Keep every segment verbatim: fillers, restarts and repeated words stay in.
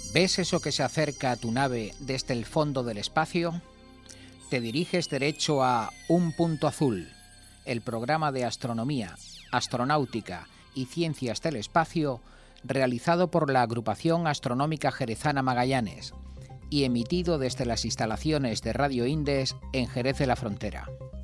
¿Ves eso que se acerca a tu nave desde el fondo del espacio? Te diriges derecho a Un Punto Azul, el programa de astronomía, astronáutica y ciencias del espacio realizado por la Agrupación Astronómica Jerezana Magallanes y emitido desde las instalaciones de Radio Indes en Jerez de la Frontera.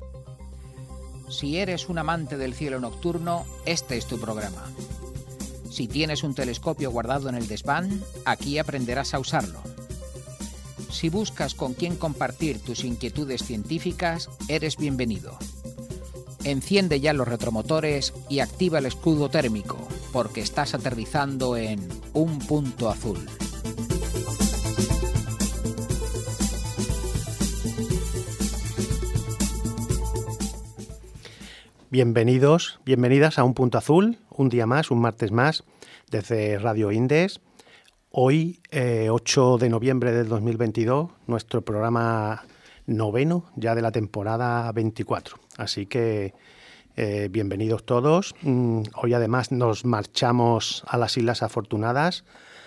Si eres un amante del cielo nocturno, este es tu programa. Si tienes un telescopio guardado en el desván, aquí aprenderás a usarlo. Si buscas con quién compartir tus inquietudes científicas, eres bienvenido. Enciende ya los retromotores y activa el escudo térmico, porque estás aterrizando en Un Punto Azul. Bienvenidos, bienvenidas a Un Punto Azul, un día más, un martes más, desde Radio Indes. Hoy, eh, ocho de noviembre del dos mil veintidós, nuestro programa noveno ya de la temporada veinticuatro. Así que eh, bienvenidos todos. Mm, hoy además nos marchamos a las Islas Afortunadas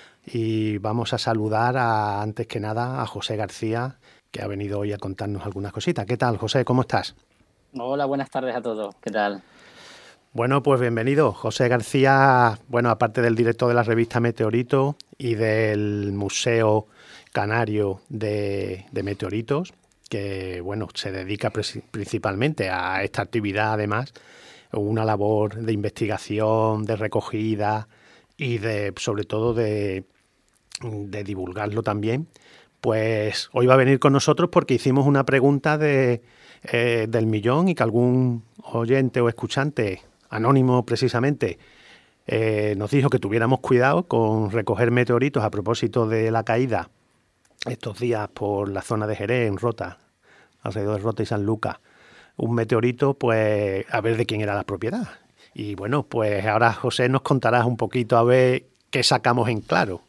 y vamos a saludar a, antes que nada a José García, que ha venido hoy a contarnos algunas cositas. ¿Qué tal, José? ¿Cómo estás? Hola, buenas tardes a todos. ¿Qué tal? Bueno, pues bienvenido. José García, bueno, aparte del director de la revista Meteorito y del Museo Canario de, de Meteoritos, que, bueno, se dedica principalmente a esta actividad, además, una labor de investigación, de recogida y de, sobre todo, de, de divulgarlo también. Pues hoy va a venir con nosotros porque hicimos una pregunta de... Eh, del millón y que algún oyente o escuchante, anónimo precisamente, eh, nos dijo que tuviéramos cuidado con recoger meteoritos a propósito de la caída estos días por la zona de Jerez, en Rota, alrededor de Rota y San Lucas. Un meteorito, pues, a ver de quién era la propiedad. Y bueno, pues ahora, José, nos contarás un poquito a ver qué sacamos en claro.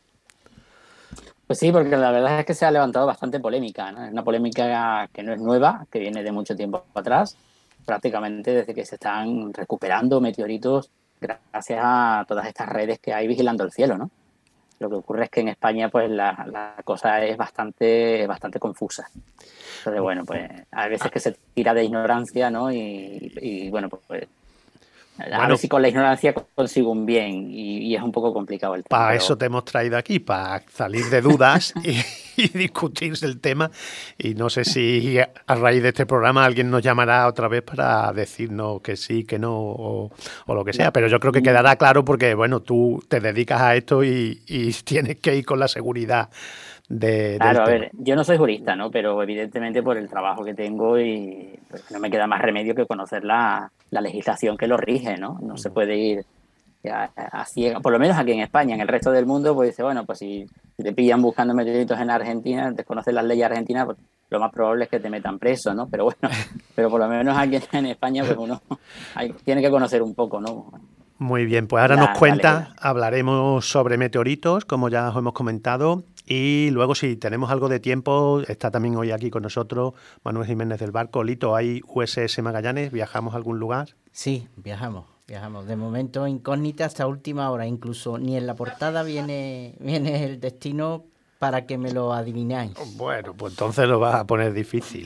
Pues sí, porque la verdad es que se ha levantado bastante polémica, ¿no? Es una polémica que no es nueva, que viene de mucho tiempo atrás, prácticamente desde que se están recuperando meteoritos gracias a todas estas redes que hay vigilando el cielo, ¿no? Lo que ocurre es que en España pues la, la cosa es bastante, bastante confusa. Entonces, bueno, pues hay veces que se tira de ignorancia, ¿no? Y, y bueno, pues... pues A bueno, ver si con la ignorancia consigo un bien y, y es un poco complicado el tema. Para pero... eso te hemos traído aquí, para salir de dudas y, y discutir el tema. Y no sé si a raíz de este programa alguien nos llamará otra vez para decirnos que sí, que no o, o lo que sea. Pero yo creo que quedará claro porque, bueno, tú te dedicas a esto y, y tienes que ir con la seguridad de, claro, del a tema. ver, yo no soy jurista, ¿no? Pero evidentemente por el trabajo que tengo y pues, no me queda más remedio que conocer la, la legislación que lo rige, ¿no? No se puede ir ya, a ciega, por lo menos aquí en España. En el resto del mundo, pues dice, bueno, pues si, si te pillan buscando meteoritos en Argentina, desconoces las leyes argentinas, pues lo más probable es que te metan preso, ¿no? Pero bueno, pero por lo menos aquí en España, pues uno hay, tiene que conocer un poco, ¿no? Muy bien, pues ahora la, nos cuenta, hablaremos sobre meteoritos, como ya os hemos comentado, y luego si tenemos algo de tiempo, está también hoy aquí con nosotros Manuel Jiménez del Barco. Lito, ¿hay U S S Magallanes? ¿Viajamos a algún lugar? Sí, viajamos, viajamos. De momento incógnita hasta última hora, incluso ni en la portada viene, viene el destino para que me lo adivináis. Bueno, pues entonces lo vas a poner difícil.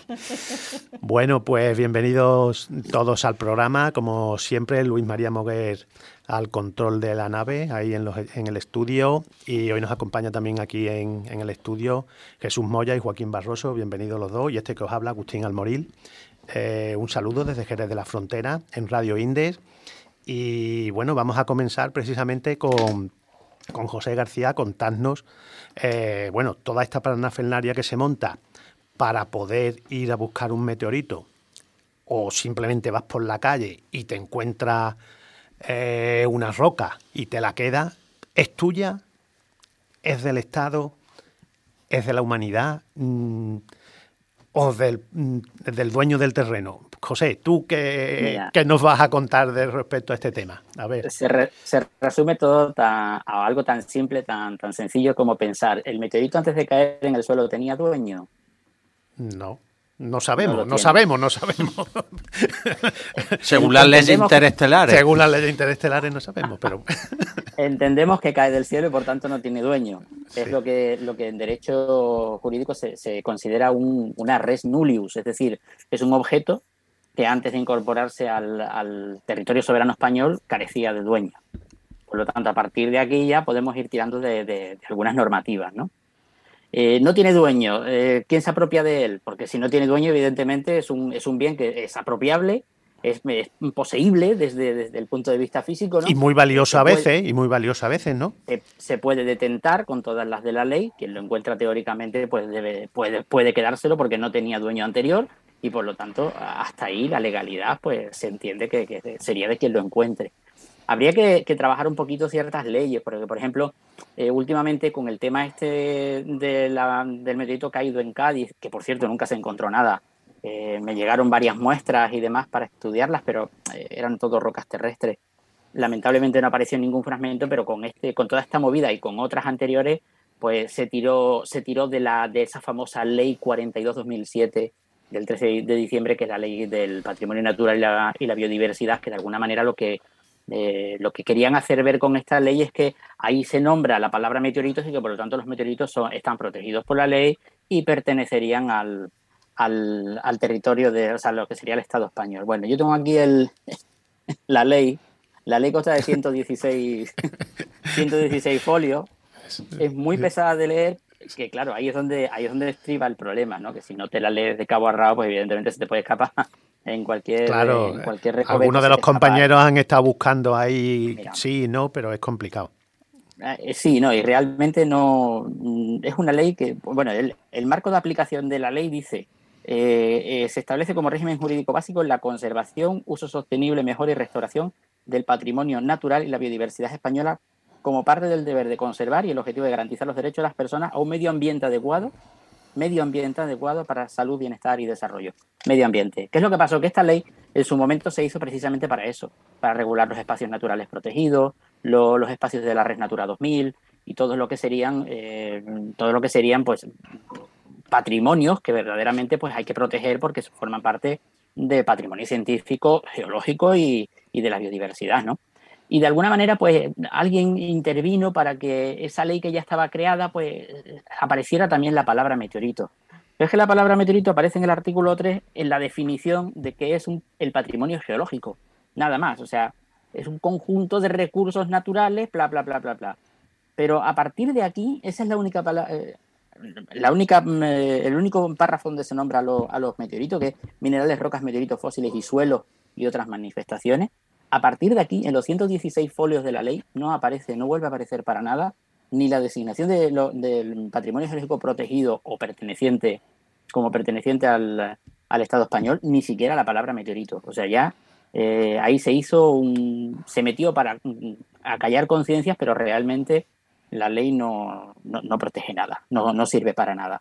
Bueno, pues bienvenidos todos al programa. Como siempre, Luis María Moguer al control de la nave, ahí en, los, en el estudio. Y hoy nos acompaña también aquí en, en el estudio Jesús Moya y Joaquín Barroso. Bienvenidos los dos. Y este que os habla, Agustín Almoril. Eh, un saludo desde Jerez de la Frontera, en Radio Indes. Y bueno, vamos a comenzar precisamente con... con José García, contarnos eh, bueno, toda esta parafernalia que se monta para poder ir a buscar un meteorito, o simplemente vas por la calle y te encuentras eh, una roca y te la quedas. ¿Es tuya? ¿Es del Estado? ¿Es de la humanidad? Mm, ¿o del, del dueño del terreno? José, ¿tú qué, qué nos vas a contar de respecto a este tema? A ver. Se, re, se resume todo tan, a algo tan simple, tan, tan sencillo como pensar, ¿el meteorito antes de caer en el suelo tenía dueño? No, no sabemos, no, no sabemos, no sabemos. Según las leyes interestelares. Según las leyes interestelares no sabemos, pero... entendemos que cae del cielo y por tanto no tiene dueño. Sí. Es lo que, lo que en derecho jurídico se, se considera un, una res nullius, es decir, es un objeto que antes de incorporarse al, al territorio soberano español carecía de dueño. Por lo tanto, a partir de aquí ya podemos ir tirando de, de, de algunas normativas, ¿no? Eh, no tiene dueño. Eh, ¿Quién se apropia de él? Porque si no tiene dueño, evidentemente es un, es un bien que es apropiable, es, es poseíble desde, desde el punto de vista físico, ¿no? Y muy valioso Se a puede- veces, y muy valioso a veces, ¿no? se, se puede detentar con todas las de la ley. Quien lo encuentra teóricamente pues debe, puede, puede quedárselo porque no tenía dueño anterior y por lo tanto hasta ahí la legalidad pues se entiende que, que sería de quien lo encuentre. Habría que, que trabajar un poquito ciertas leyes, porque por ejemplo eh, últimamente con el tema este de la, del meteorito caído en Cádiz, que por cierto nunca se encontró nada, eh, me llegaron varias muestras y demás para estudiarlas, pero eh, eran todo rocas terrestres. Lamentablemente no apareció ningún fragmento, pero con este, con toda esta movida y con otras anteriores, pues se tiró, se tiró de la, de esa famosa ley cuarenta y dos barra dos mil siete del trece de diciembre, que es la ley del patrimonio natural y la, y la biodiversidad, que de alguna manera lo que eh, lo que querían hacer ver con esta ley es que ahí se nombra la palabra meteoritos y que por lo tanto los meteoritos son, están protegidos por la ley y pertenecerían al, al, al territorio de, o sea, lo que sería el Estado español. Bueno, yo tengo aquí el, la ley. La ley consta de ciento dieciséis, ciento dieciséis folios. Es muy pesada de leer, que claro, ahí es donde ahí es donde estriba el problema, ¿no? Que si no te la lees de cabo a rabo, pues evidentemente se te puede escapar en cualquier, Claro, en cualquier recoveco. algunos de se los te escapa. compañeros han estado buscando ahí, Mira. sí, no, pero es complicado. Eh, Sí, no, y realmente no mm, es una ley que, bueno, el, el marco de aplicación de la ley dice, eh, eh, se establece como régimen jurídico básico la conservación, uso sostenible, mejora y restauración del patrimonio natural y la biodiversidad española como parte del deber de conservar y el objetivo de garantizar los derechos de las personas a un medio ambiente adecuado, medio ambiente adecuado para salud, bienestar y desarrollo. Medio ambiente. ¿Qué es lo que pasó? Que esta ley en su momento se hizo precisamente para eso, para regular los espacios naturales protegidos, lo, los espacios de la Red Natura dos mil y todo lo que serían, eh, todo lo que serían, pues, patrimonios que verdaderamente, pues, hay que proteger porque forman parte de patrimonio científico, geológico y, y de la biodiversidad, ¿no? Y de alguna manera, pues, alguien intervino para que esa ley que ya estaba creada, pues, apareciera también la palabra meteorito. Pero es que la palabra meteorito aparece en el artículo tres en la definición de qué es un, el patrimonio geológico. Nada más, o sea, es un conjunto de recursos naturales, bla, bla, bla, bla, bla. Pero a partir de aquí, esa es la única palabra... Eh, la única, eh, el único párrafo donde se nombra a, lo, a los meteoritos, que es minerales, rocas, meteoritos, fósiles y suelos y otras manifestaciones. A partir de aquí, en los ciento dieciséis folios de la ley, no aparece, no vuelve a aparecer para nada ni la designación de lo, del patrimonio geológico protegido o perteneciente, como perteneciente al, al Estado español, ni siquiera la palabra meteorito. O sea, ya eh, ahí se hizo un... se metió para acallar conciencias, pero realmente la ley no, no, no protege nada, no, no sirve para nada.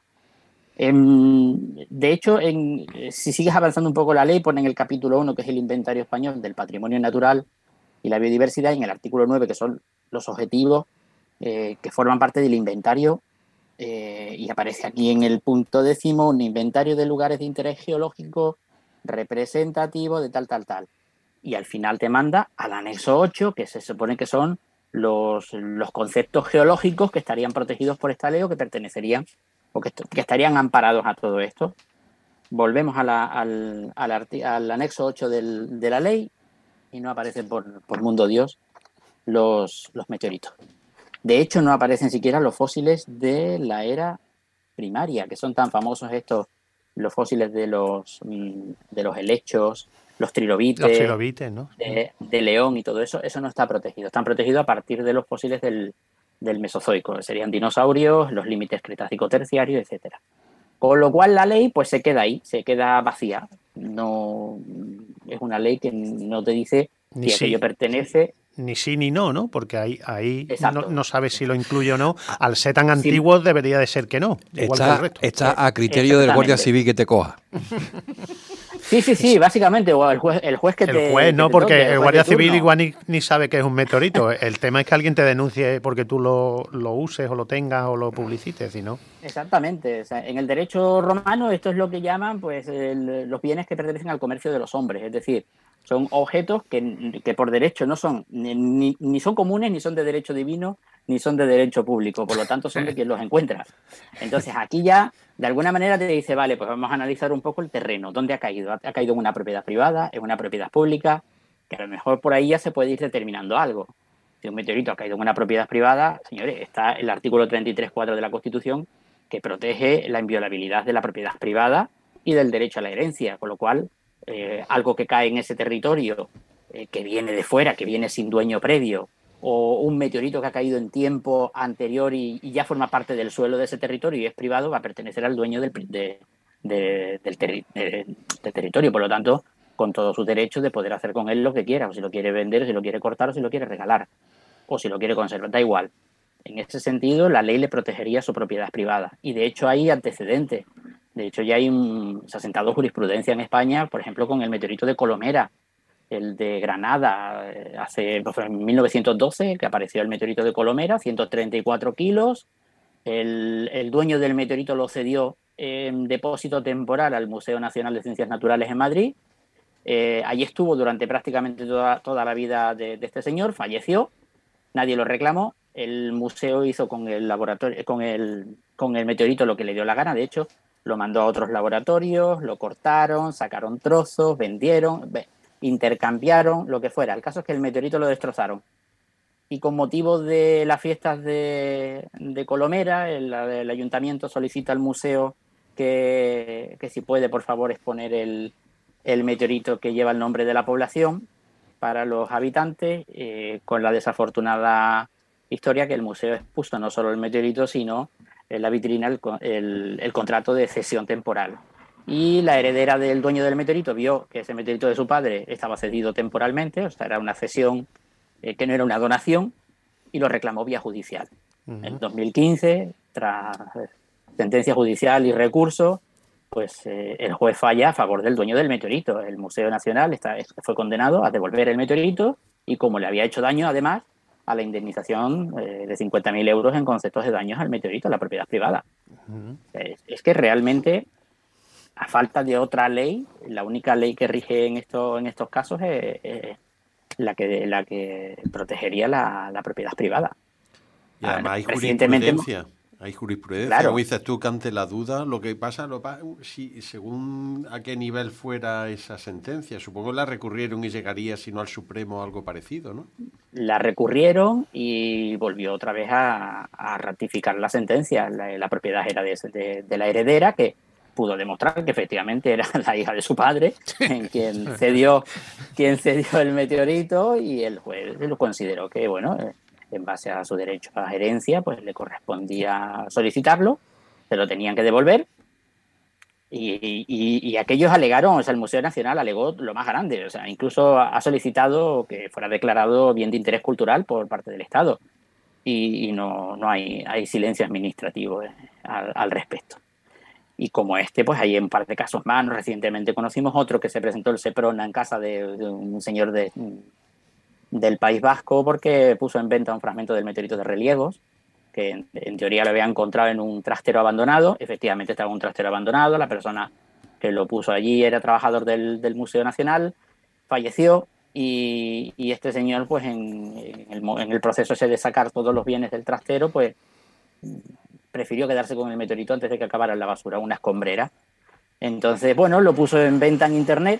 De hecho, en, si sigues avanzando un poco la ley, pone en el capítulo uno, que es el inventario español del patrimonio natural y la biodiversidad, y en el artículo nueve, que son los objetivos eh, que forman parte del inventario, eh, y aparece aquí en el punto décimo un inventario de lugares de interés geológico representativo de tal, tal, tal. Y al final te manda al anexo ocho, que se supone que son los, los conceptos geológicos que estarían protegidos por esta ley o que pertenecerían o que, que estarían amparados a todo esto. Volvemos a la, al, al, arti, al anexo ocho del, de la ley y no aparecen por, por mundo Dios los, los meteoritos. De hecho, no aparecen siquiera los fósiles de la era primaria, que son tan famosos estos, los fósiles de los, de los helechos, los trilobites, los trilobites, ¿no? de, de león y todo eso. Eso no está protegido. Están protegidos a partir de los fósiles del, del Mesozoico. Serían dinosaurios, los límites Cretácico-Terciario, etcétera. Con lo cual la ley pues se queda ahí, se queda vacía. No es una ley que no te dice Ni si sí. aquello pertenece. Ni sí ni no, ¿no? Porque ahí, ahí no, no sabes si lo incluye o no. Al ser tan Sí. antiguo debería de ser que no. Igual que el Está, resto. está a criterio del guardia civil que te coja. Sí, sí, sí, básicamente, o el juez, el juez que te... El juez que no, te porque toque, el juez guardia de turno. civil igual ni, ni sabe que es un meteorito. El tema es que alguien te denuncie porque tú lo, lo uses o lo tengas o lo publicites, si no. Exactamente. O sea, en el derecho romano esto es lo que llaman pues el- los bienes que pertenecen al comercio de los hombres. Es decir, Son objetos que, que por derecho no son, ni, ni son comunes, ni son de derecho divino, ni son de derecho público, por lo tanto son de quien los encuentra. Entonces aquí ya, de alguna manera te dice, vale, pues vamos a analizar un poco el terreno, dónde ha caído. Ha caído en una propiedad privada, en una propiedad pública, que a lo mejor por ahí ya se puede ir determinando algo. Si un meteorito ha caído en una propiedad privada, señores, está el artículo treinta y tres punto cuatro de la Constitución que protege la inviolabilidad de la propiedad privada y del derecho a la herencia, con lo cual eh, algo que cae en ese territorio eh, que viene de fuera, que viene sin dueño previo, o un meteorito que ha caído en tiempo anterior y, y ya forma parte del suelo de ese territorio y es privado, va a pertenecer al dueño del, de, de, del, terri de, del territorio, por lo tanto, con todos sus derechos de poder hacer con él lo que quiera, o si lo quiere vender, o si lo quiere cortar, o si lo quiere regalar, o si lo quiere conservar, da igual. En ese sentido, la ley le protegería su propiedad privada. Y de hecho hay antecedentes. De hecho ya hay un, se ha sentado jurisprudencia en España, por ejemplo, con el meteorito de Colomera, el de Granada, hace pues, en mil novecientos doce, que apareció el meteorito de Colomera, ciento treinta y cuatro kilos. El, el dueño del meteorito lo cedió en depósito temporal al Museo Nacional de Ciencias Naturales en Madrid. Eh, allí estuvo durante prácticamente toda, toda la vida de, de este señor, falleció, nadie lo reclamó. El museo hizo con el laboratorio, con el, con el meteorito lo que le dio la gana. De hecho, lo mandó a otros laboratorios, lo cortaron, sacaron trozos, vendieron, intercambiaron, lo que fuera. El caso es que el meteorito lo destrozaron. Y con motivo de las fiestas de, de Colomera, el, el ayuntamiento solicita al museo que, que si puede, por favor, exponer el, el meteorito que lleva el nombre de la población para los habitantes, eh, con la desafortunada historia que el museo expuso no solo el meteorito, sino en la vitrina el, el, el contrato de cesión temporal. Y la heredera del dueño del meteorito vio que ese meteorito de su padre estaba cedido temporalmente, o sea, era una cesión eh, que no era una donación, y lo reclamó vía judicial. Uh-huh. En dos mil quince, tras sentencia judicial y recurso, pues eh, el juez falla a favor del dueño del meteorito. El Museo Nacional está, fue condenado a devolver el meteorito y, como le había hecho daño, además, a la indemnización eh, de cincuenta mil euros en conceptos de daños al meteorito, a la propiedad privada. Uh-huh. es, es que realmente, a falta de otra ley, la única ley que rige en, esto, en estos casos es, es la, que, la que protegería la, la propiedad privada. Y además hay jurisprudencia. Hay jurisprudencia, claro. Como dices tú, que ante la duda, lo que pasa, lo pasa si, según a qué nivel fuera esa sentencia, supongo la recurrieron y llegaría, si no al Supremo, o algo parecido, ¿no? La recurrieron y volvió otra vez a, a ratificar la sentencia. La, la propiedad era de, de, de la heredera, que pudo demostrar que efectivamente era la hija de su padre, en quien cedió, quien cedió el meteorito, y el juez lo consideró que, bueno, en base a su derecho a la herencia, pues le correspondía solicitarlo, se lo tenían que devolver, y, y, y aquellos alegaron, o sea, el Museo Nacional alegó lo más grande, o sea, incluso ha solicitado que fuera declarado bien de interés cultural por parte del Estado, y, y no, no hay, hay silencio administrativo eh, al, al respecto. Y como este, pues hay un par de casos más. Recientemente conocimos otro que se presentó el Seprona en casa de, de un señor de... del País Vasco, porque puso en venta un fragmento del meteorito de Reliegos, que en, en teoría lo había encontrado en un trastero abandonado. Efectivamente estaba en un trastero abandonado, la persona que lo puso allí era trabajador del, del Museo Nacional, falleció, y, y este señor, pues en, en, el, en el proceso ese de sacar todos los bienes del trastero, pues prefirió quedarse con el meteorito antes de que acabara en la basura, una escombrera. Entonces, bueno, lo puso en venta en internet,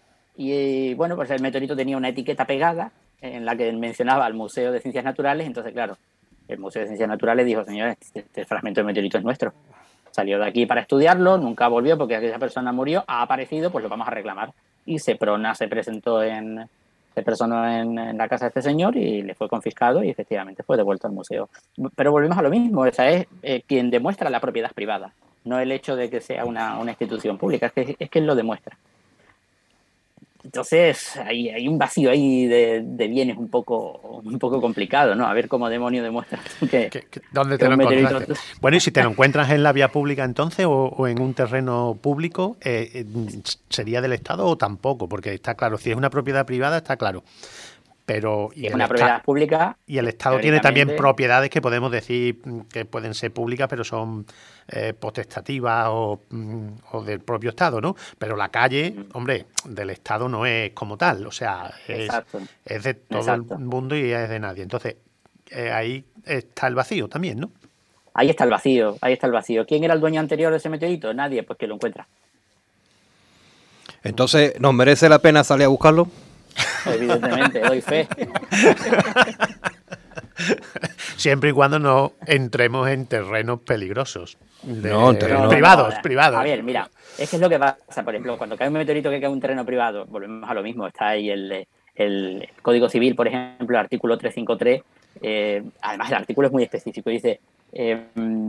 y bueno, pues el meteorito tenía una etiqueta pegada en la que mencionaba al Museo de Ciencias Naturales. Entonces, claro, el Museo de Ciencias Naturales dijo, señores, este, este fragmento de meteorito es nuestro. Salió de aquí para estudiarlo, nunca volvió porque aquella persona murió, ha aparecido, pues lo vamos a reclamar. Y Seprona se presentó en, se personó en, en la casa de este señor y le fue confiscado y efectivamente fue devuelto al museo. Pero volvemos a lo mismo, esa es eh, quien demuestra la propiedad privada, no el hecho de que sea una, una institución pública, es que es quien lo demuestra. Entonces hay, hay un vacío ahí de, de bienes un poco un poco complicado, ¿no? A ver cómo demonio demuestras que... ¿Qué, qué, ¿Dónde te lo encontraste? Bueno, y si te lo encuentras en la vía pública entonces o, o en un terreno público, eh, ¿sería del Estado o tampoco? Porque está claro, si es una propiedad privada está claro. pero y Es el una esta- propiedad pública. y el Estado tiene también teóricamente- propiedades que podemos decir mm, que pueden ser públicas, pero son eh, potestativas o, mm, o del propio Estado, ¿no? Pero la calle, hombre, del Estado no es como tal, o sea, es, Exacto. es de todo Exacto. el mundo y es de nadie. Entonces, eh, ahí está el vacío también, ¿no? Ahí está el vacío, ahí está el vacío. ¿Quién era el dueño anterior de ese meteorito? Nadie, pues que lo encuentra. Entonces, ¿nos merece la pena salir a buscarlo? Evidentemente, doy fe. Siempre y cuando no entremos en terrenos peligrosos. De- No, en terrenos- privados, No, privados. A ver, mira, es que es lo que pasa, por ejemplo, cuando cae un meteorito que cae en un terreno privado, volvemos a lo mismo, está ahí el, el Código Civil, por ejemplo, el artículo trescientos cincuenta y tres, eh, además el artículo es muy específico, dice, eh,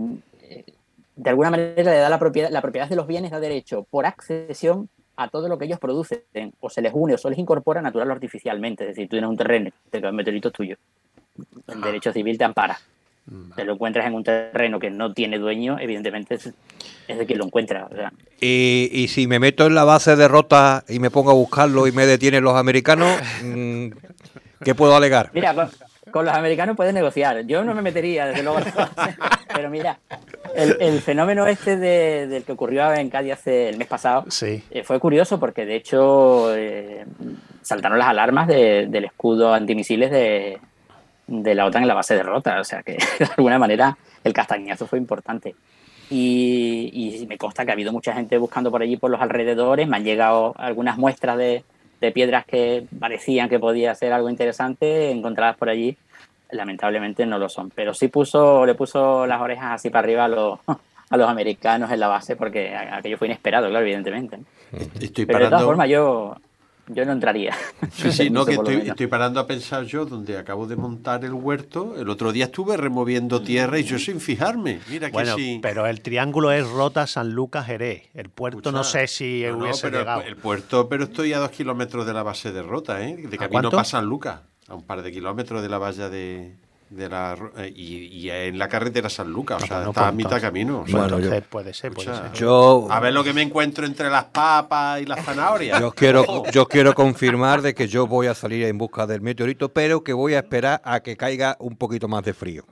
de alguna manera le da la propiedad, la propiedad de los bienes da derecho por accesión a todo lo que ellos producen, o se les une o se les incorpora natural o artificialmente, es decir, tú tienes un terreno, te cae un meteorito es tuyo, el derecho civil te ampara. Te lo encuentras en un terreno que no tiene dueño, evidentemente es, es de quien lo encuentra. O sea, Y, y si me meto en la base de Rota y me pongo a buscarlo y me detienen los americanos, mm, ¿qué puedo alegar? mira, con, con los americanos puedes negociar. Yo no me metería, desde luego. Pero mira, el, el fenómeno este de, del que ocurrió en Cádiz hace el mes pasado Sí. eh, fue curioso porque, de hecho, eh, saltaron las alarmas de- del escudo antimisiles de, de la OTAN en la base de Rota. O sea que, de alguna manera, el castañazo fue importante. Y, y me consta que ha habido mucha gente buscando por allí, por los alrededores. Me han llegado algunas muestras de, de piedras que parecían que podía ser algo interesante, encontradas por allí. Lamentablemente no lo son. Pero sí puso, le puso las orejas así para arriba a los, a los americanos en la base, porque aquello fue inesperado, claro, evidentemente. Estoy Pero de todas parando. formas, yo, yo no entraría. Sí, sí, no, que Por lo estoy, menos. estoy parando a pensar yo, donde acabo de montar el huerto. El otro día estuve removiendo tierra y yo sin fijarme. Mira que Bueno, sí. pero el triángulo es Rota, San Lucas, Jerez. El puerto no Escucha, sé si no, no, hubiese pero el llegado. pu- El, puerto, pero estoy a dos kilómetros de la base de Rota, ¿eh? De camino cuánto? para San Lucas, a un par de kilómetros de la valla de, de la ro- eh, y, y en la carretera San Lucas, o sea, Bueno, está a pues mitad entonces- camino. o pues sea, Bueno, entonces yo- puede ser, puede escucha, ser. Yo, a ver lo que me encuentro entre las papas y las zanahorias. yo quiero, yo quiero confirmar de que yo voy a salir en busca del meteorito, pero que voy a esperar a que caiga un poquito más de frío.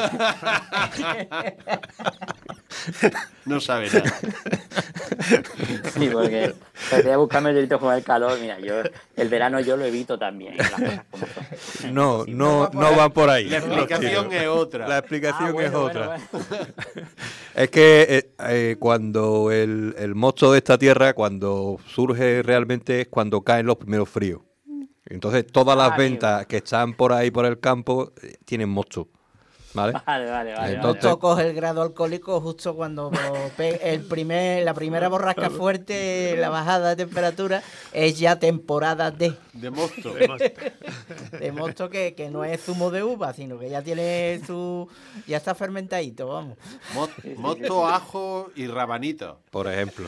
No sabe nada. Sí, porque empecé a buscar meteoritos con el calor. Mira, yo el verano yo lo evito también. Las cosas como son. No, no, no van por ahí. La explicación es otra. La explicación Ah, bueno, es bueno, otra. bueno. Es que eh, eh, cuando el, el monstruo de esta tierra, cuando surge realmente es cuando caen los primeros fríos. Entonces todas las Ah, ventas que están por ahí por el campo eh, tienen monstruo. ¿Vale? Vale, vale, vale. Entonces- vale. Justo coge el grado alcohólico justo cuando pe- el primer, la primera borrasca fuerte, la bajada de temperatura, es ya temporada de, De mosto. de mosto que, que no es zumo de uva, sino que ya tiene su... ya está fermentadito, vamos. Mo- Mosto, ajo y rabanito. Por ejemplo.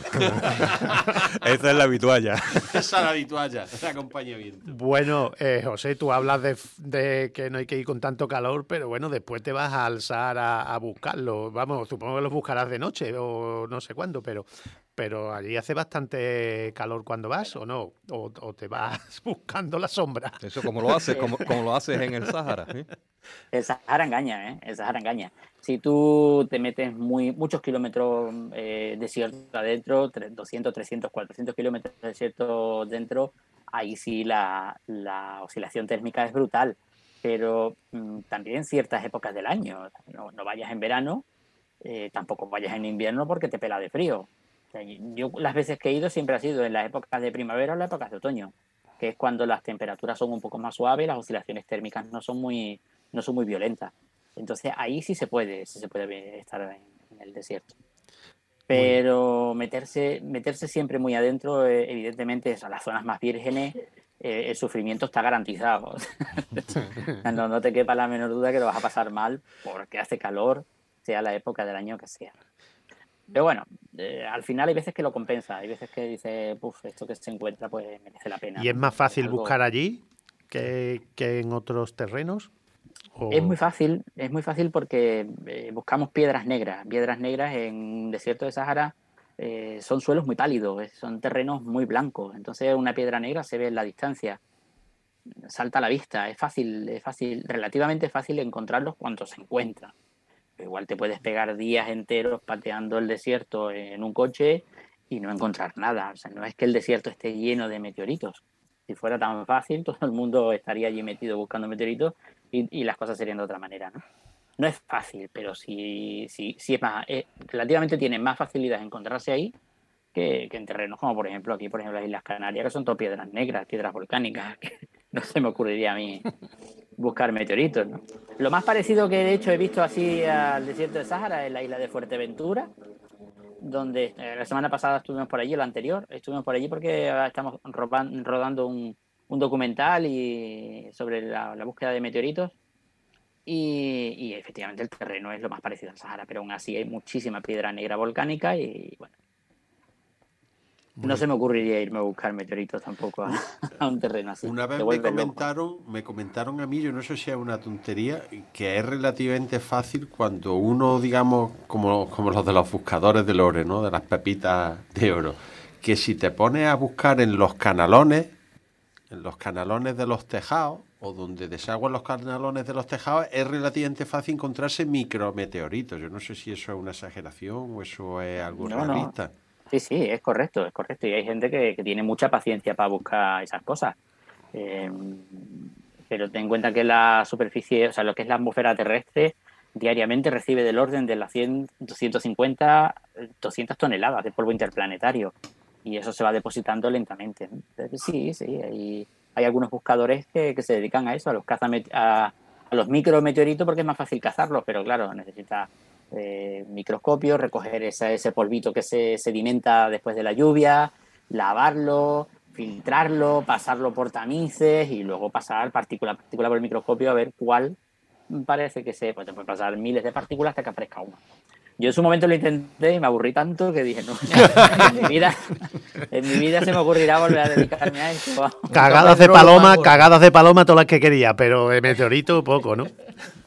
Esa es la habitualla. Esa es la habitualla, el acompañamiento. Bueno, eh, José, tú hablas de, de que no hay que ir con tanto calor, pero bueno, después te vas a alzar a, a buscarlo. Vamos, supongo que los buscarás de noche o no sé cuándo, pero, pero allí hace bastante calor cuando vas, ¿o no? O, o te vas buscando la sombra. Eso como lo haces, como, como lo haces en el Sáhara. ¿eh? El Sahara engaña, ¿eh? El Sahara engaña. Si tú te metes muy, muchos kilómetros eh, desierto adentro, tre- doscientos, trescientos, cuatrocientos kilómetros de desierto dentro, ahí sí la, la oscilación térmica es brutal. Pero mm, también en ciertas épocas del año. No, no vayas en verano, eh, tampoco vayas en invierno porque te pela de frío. O sea, yo las veces que he ido siempre ha sido en las épocas de primavera o las épocas de otoño, que es cuando las temperaturas son un poco más suaves, las oscilaciones térmicas no son muy, no son muy violentas. Entonces ahí sí se puede, sí se puede estar en, en el desierto. Pero meterse, meterse siempre muy adentro, eh, evidentemente, son las zonas más vírgenes, eh, el sufrimiento está garantizado. no, no te quepa la menor duda que lo vas a pasar mal porque hace calor, sea la época del año que sea. Pero bueno, eh, al final hay veces que lo compensa, hay veces que dices, puf, esto que se encuentra pues merece la pena. ¿Y es más fácil Algo- buscar allí que, que en otros terrenos? ¿O- Es muy fácil, es muy fácil porque eh, buscamos piedras negras. Piedras negras en un desierto de Sahara eh, son suelos muy pálidos, eh, son terrenos muy blancos. Entonces una piedra negra se ve en la distancia. salta a la vista, es fácil, es fácil, relativamente fácil encontrarlos cuando se encuentran. Igual te puedes pegar días enteros pateando el desierto en un coche y no encontrar nada. O sea, no es que el desierto esté lleno de meteoritos. Si fuera tan fácil, todo el mundo estaría allí metido buscando meteoritos y, y las cosas serían de otra manera, ¿no? No es fácil, pero sí, sí, sí es más, eh, relativamente tiene más facilidad de encontrarse ahí que, que en terrenos como, por ejemplo, aquí, por ejemplo, las Islas Canarias, que son todo piedras negras, piedras volcánicas. Que no se me ocurriría a mí buscar meteoritos, ¿no? Lo más parecido que de hecho he visto así al desierto de Sáhara es la isla de Fuerteventura, donde eh, la semana pasada estuvimos por allí, la anterior, estuvimos por allí porque estamos roban, rodando un, un documental y sobre la, la búsqueda de meteoritos. Y, y efectivamente el terreno es lo más parecido al Sahara, pero aún así hay muchísima piedra negra volcánica y bueno, Muy no bien. se me ocurriría irme a buscar meteoritos tampoco a, a un terreno así. Una vez Te me vuelves loco. comentaron, me comentaron a mí, yo no sé si es una tontería, que es relativamente fácil cuando uno, digamos, como, como los de los buscadores del oro, ¿no? De las pepitas de oro, que si te pones a buscar en los canalones, en los canalones de los tejados, o donde desaguan los canalones de los tejados, es relativamente fácil encontrarse micrometeoritos. Yo no sé si eso es una exageración o eso es algo No, no. realista. Sí, sí, es correcto, es correcto. Y hay gente que, que tiene mucha paciencia para buscar esas cosas. Eh, pero ten en cuenta que la superficie, o sea, lo que es la atmósfera terrestre, diariamente recibe del orden de las cien, doscientos cincuenta, doscientas toneladas de polvo interplanetario. Y eso se va depositando lentamente, ¿no? Entonces, sí, sí, hay, hay algunos buscadores que, que se dedican a eso, a los cazamet a, a los micrometeoritos, porque es más fácil cazarlos, pero claro, necesita eh, microscopio, recoger ese, ese polvito que se sedimenta después de la lluvia, lavarlo, filtrarlo, pasarlo por tamices y luego pasar partícula a partícula por el microscopio a ver cuál parece que se... Pues te puede pasar miles de partículas hasta que aparezca una. Yo en su momento lo intenté y me aburrí tanto que dije, no, en mi vida, en mi vida se me ocurrirá volver a dedicarme a eso. Cagadas de paloma, cagadas de paloma todas las que quería, pero de meteorito poco, ¿no?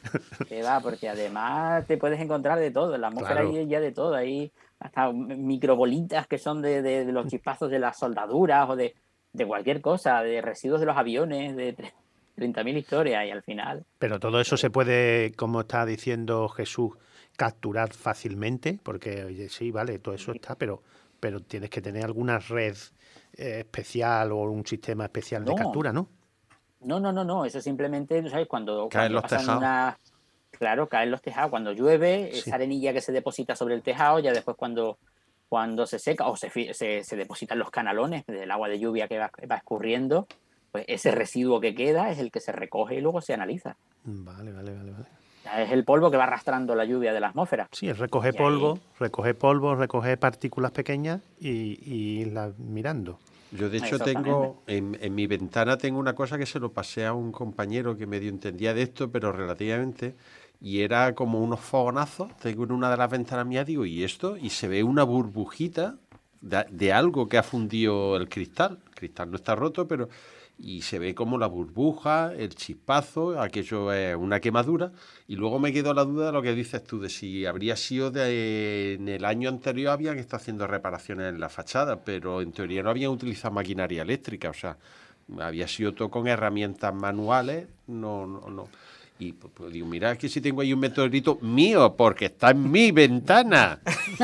Que va, porque además te puedes encontrar de todo, en la atmósfera Claro. hay ya de todo, hay hasta microbolitas que son de, de, de los chispazos de las soldaduras o de, de cualquier cosa, de residuos de los aviones, de treinta mil historias y al final... Pero todo eso se puede, como está diciendo Jesús, capturar fácilmente, porque oye, sí, vale, todo eso está, pero, pero tienes que tener alguna red eh, especial o un sistema especial de No. captura, ¿no? No, no, no, no, eso simplemente, ¿sabes? Cuando, Caen cuando los pasan tejados. una... Claro, caen los tejados. Cuando llueve, Sí. esa arenilla que se deposita sobre el tejado, ya después cuando, cuando se seca o se, fi- se, se depositan los canalones del agua de lluvia que va, va escurriendo, pues ese residuo que queda es el que se recoge y luego se analiza. Vale, vale, vale, vale. Ya es el polvo que va arrastrando la lluvia de la atmósfera. Sí, es recoger Y polvo, ahí- recoger polvo, recoger partículas pequeñas y, y irlas mirando. Yo de hecho Exactamente. tengo, en, en mi ventana tengo una cosa que se lo pasé a un compañero que medio entendía de esto, pero relativamente, y era como unos fogonazos, tengo en una de las ventanas mías, digo, ¿y esto? Y se ve una burbujita de, de algo que ha fundido el cristal, el cristal no está roto, pero... y se ve como la burbuja, el chispazo, aquello es una quemadura, y luego me quedó la duda de lo que dices tú, de si habría sido de, en el año anterior habían estado haciendo reparaciones en la fachada, pero en teoría no habían utilizado maquinaria eléctrica, o sea, había sido todo con herramientas manuales, no, no, no. Y pues, pues, digo, mira, es que si tengo ahí un meteorito mío, porque está en mi ventana.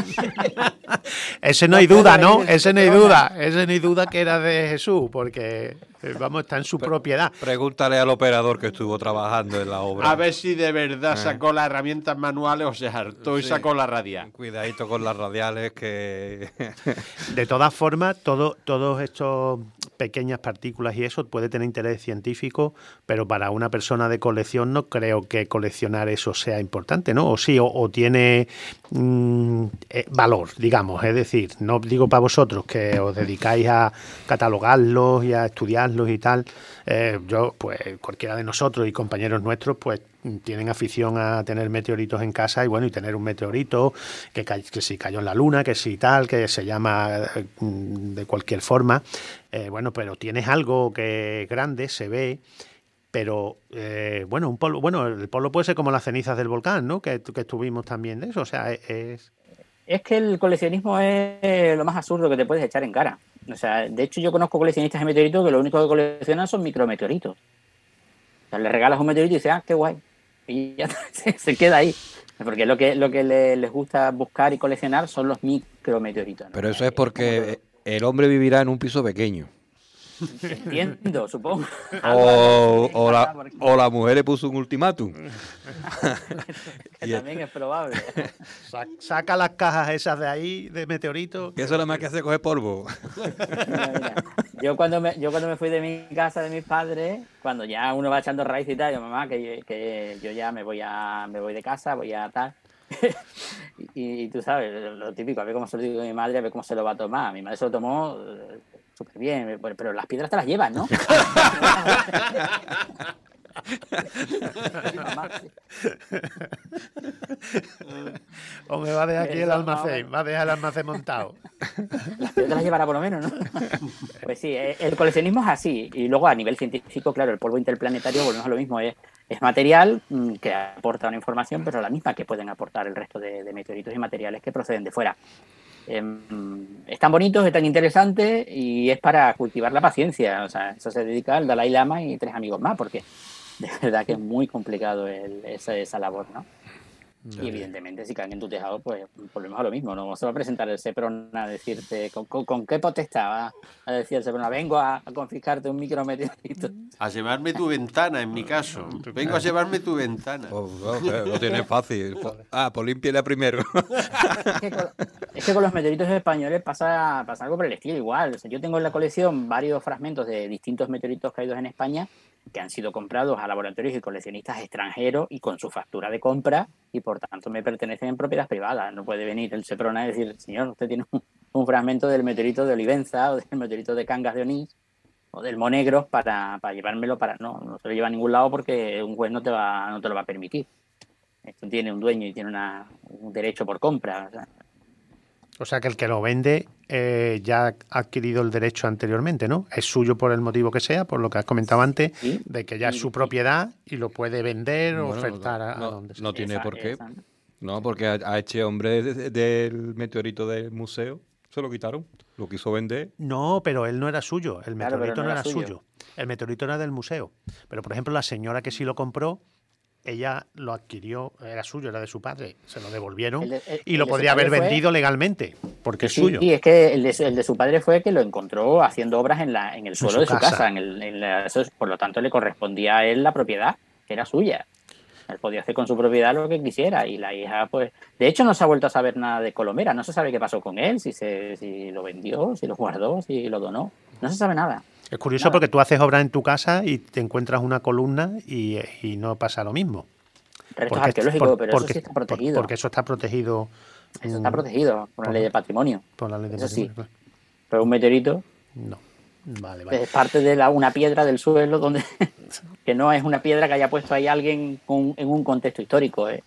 Ese no hay duda, ¿no? Ese no hay duda. Ese no hay duda que era de Jesús, porque, eh, vamos, está en su propiedad. Pregúntale al operador que estuvo trabajando en la obra. A ver si de verdad sacó las herramientas manuales o se hartó y Sí. sacó la radial. Cuidadito con las radiales que... De todas formas, todo, todos estos pequeñas partículas y eso puede tener interés científico, pero para una persona de colección no creo que coleccionar eso sea importante, ¿no? O sí, o, o tiene mm, eh, valor, digamos. Es decir, no digo para vosotros que os dedicáis a catalogarlos y a estudiarlos y tal. Eh, yo, pues cualquiera de nosotros y compañeros nuestros, pues tienen afición a tener meteoritos en casa y bueno, y tener un meteorito que, ca que si cayó en la luna, que si tal, que se llama eh, de cualquier forma. Eh, bueno, pero tienes algo que es grande, se ve, pero eh, bueno, un polvo, bueno, el polvo puede ser como las cenizas del volcán, ¿no? Que, que estuvimos también de eso, o sea, es... Es que el coleccionismo es lo más absurdo que te puedes echar en cara. O sea, de hecho yo conozco coleccionistas de meteoritos que lo único que coleccionan son micrometeoritos. O sea, le regalas un meteorito y dices, ah, qué guay. Y ya se, se queda ahí. Porque lo que, lo que le, les gusta buscar y coleccionar son los micrometeoritos, ¿no? Pero eso es porque el hombre vivirá en un piso pequeño. Entiendo, supongo. O, o, la, o la mujer le puso un ultimátum. Que también es probable. Saca las cajas esas de ahí, de meteoritos. Que eso es lo más que hace coger polvo. Mira, mira. Yo cuando me, yo cuando me fui de mi casa, de mis padres, cuando ya uno va echando raíz y tal, yo, mamá, que, que yo ya me voy a me voy de casa, voy a tal. y, y tú sabes, lo típico, a ver cómo se lo digo a mi madre, a ver cómo se lo va a tomar. Mi madre se lo tomó eh, súper bien, pero las piedras te las llevas, ¿no? O me va a dejar aquí el almacén, va a dejar el almacén montado. Las piedras las llevará por lo menos, ¿no? Pues sí, el coleccionismo es así. Y luego a nivel científico, claro, el polvo interplanetario, volvemos a lo mismo, es, es material que aporta una información, pero la misma que pueden aportar el resto de, de meteoritos y materiales que proceden de fuera. Eh, están bonitos, están interesantes y es para cultivar la paciencia. O sea, eso se dedica al Dalai Lama y tres amigos más, porque de verdad que es muy complicado el, esa, esa labor, ¿no? Y evidentemente si caen en tu tejado, pues volvemos a lo mismo, no se va a presentar el Seprona a decirte con, con, con qué potestad va a decir el Seprona, vengo a, a confiscarte un micrometeorito. A llevarme tu ventana, en mi caso. Vengo a llevarme tu ventana. Oh, oh, lo tienes fácil. Ah, pues límpiala primero. Es que, con, es que con los meteoritos españoles pasa, pasa algo por el estilo igual. O sea, yo tengo en la colección varios fragmentos de distintos meteoritos caídos en España que han sido comprados a laboratorios y coleccionistas extranjeros y con su factura de compra y por tanto me pertenecen en propiedad privada. No puede venir el Seprona y decir, señor, usted tiene un, un fragmento del meteorito de Olivenza o del meteorito de Cangas de Onís o del Monegros para, para llevármelo para... No, no se lo lleva a ningún lado porque un juez no te va, no te lo va a permitir. Esto tiene un dueño y tiene una, un derecho por compra. O sea, O sea que el que lo vende eh, ya ha adquirido el derecho anteriormente, ¿no? Es suyo por el motivo que sea, por lo que has comentado antes, sí, de que ya es sí, su sí. propiedad y lo puede vender o Bueno, ofertar a, no, a donde sea. no tiene esa, por qué. esa. No, porque a, a este hombre de- de- del meteorito del museo se lo quitaron. Lo quiso vender. No, pero él no era suyo, el Claro, meteorito pero no, era suyo. El meteorito era del museo. Pero, por ejemplo, la señora que sí lo compró, ella lo adquirió, era suyo, era de su padre, se lo devolvieron El de- el- y el lo de su podría haber padre fue- vendido legalmente, porque es Sí, suyo. sí, es que el de, su- el de su padre fue que lo encontró haciendo obras en, la, en el suelo su de su casa. casa. En el, en la- eso es- por lo tanto, le correspondía a él la propiedad, que era suya. Él podía hacer con su propiedad lo que quisiera. Y la hija, pues. De hecho, no se ha vuelto a saber nada de Colomera. No se sabe qué pasó con él, si, se, si lo vendió, si lo guardó, si lo donó. No se sabe nada. Es curioso Nada. porque tú haces obras en tu casa y te encuentras una columna y, y no pasa lo mismo. Restos Porque- arqueológicos, por- pero porque- eso sí está por- protegido. Porque eso está protegido Eso está mm, protegido por la por- ley de patrimonio. por la ley de Eso sí. patrimonio. Pero un meteorito No. Vale, vale. es parte de la, una piedra del suelo donde que no es una piedra que haya puesto ahí alguien con- en un contexto histórico. ¿eh?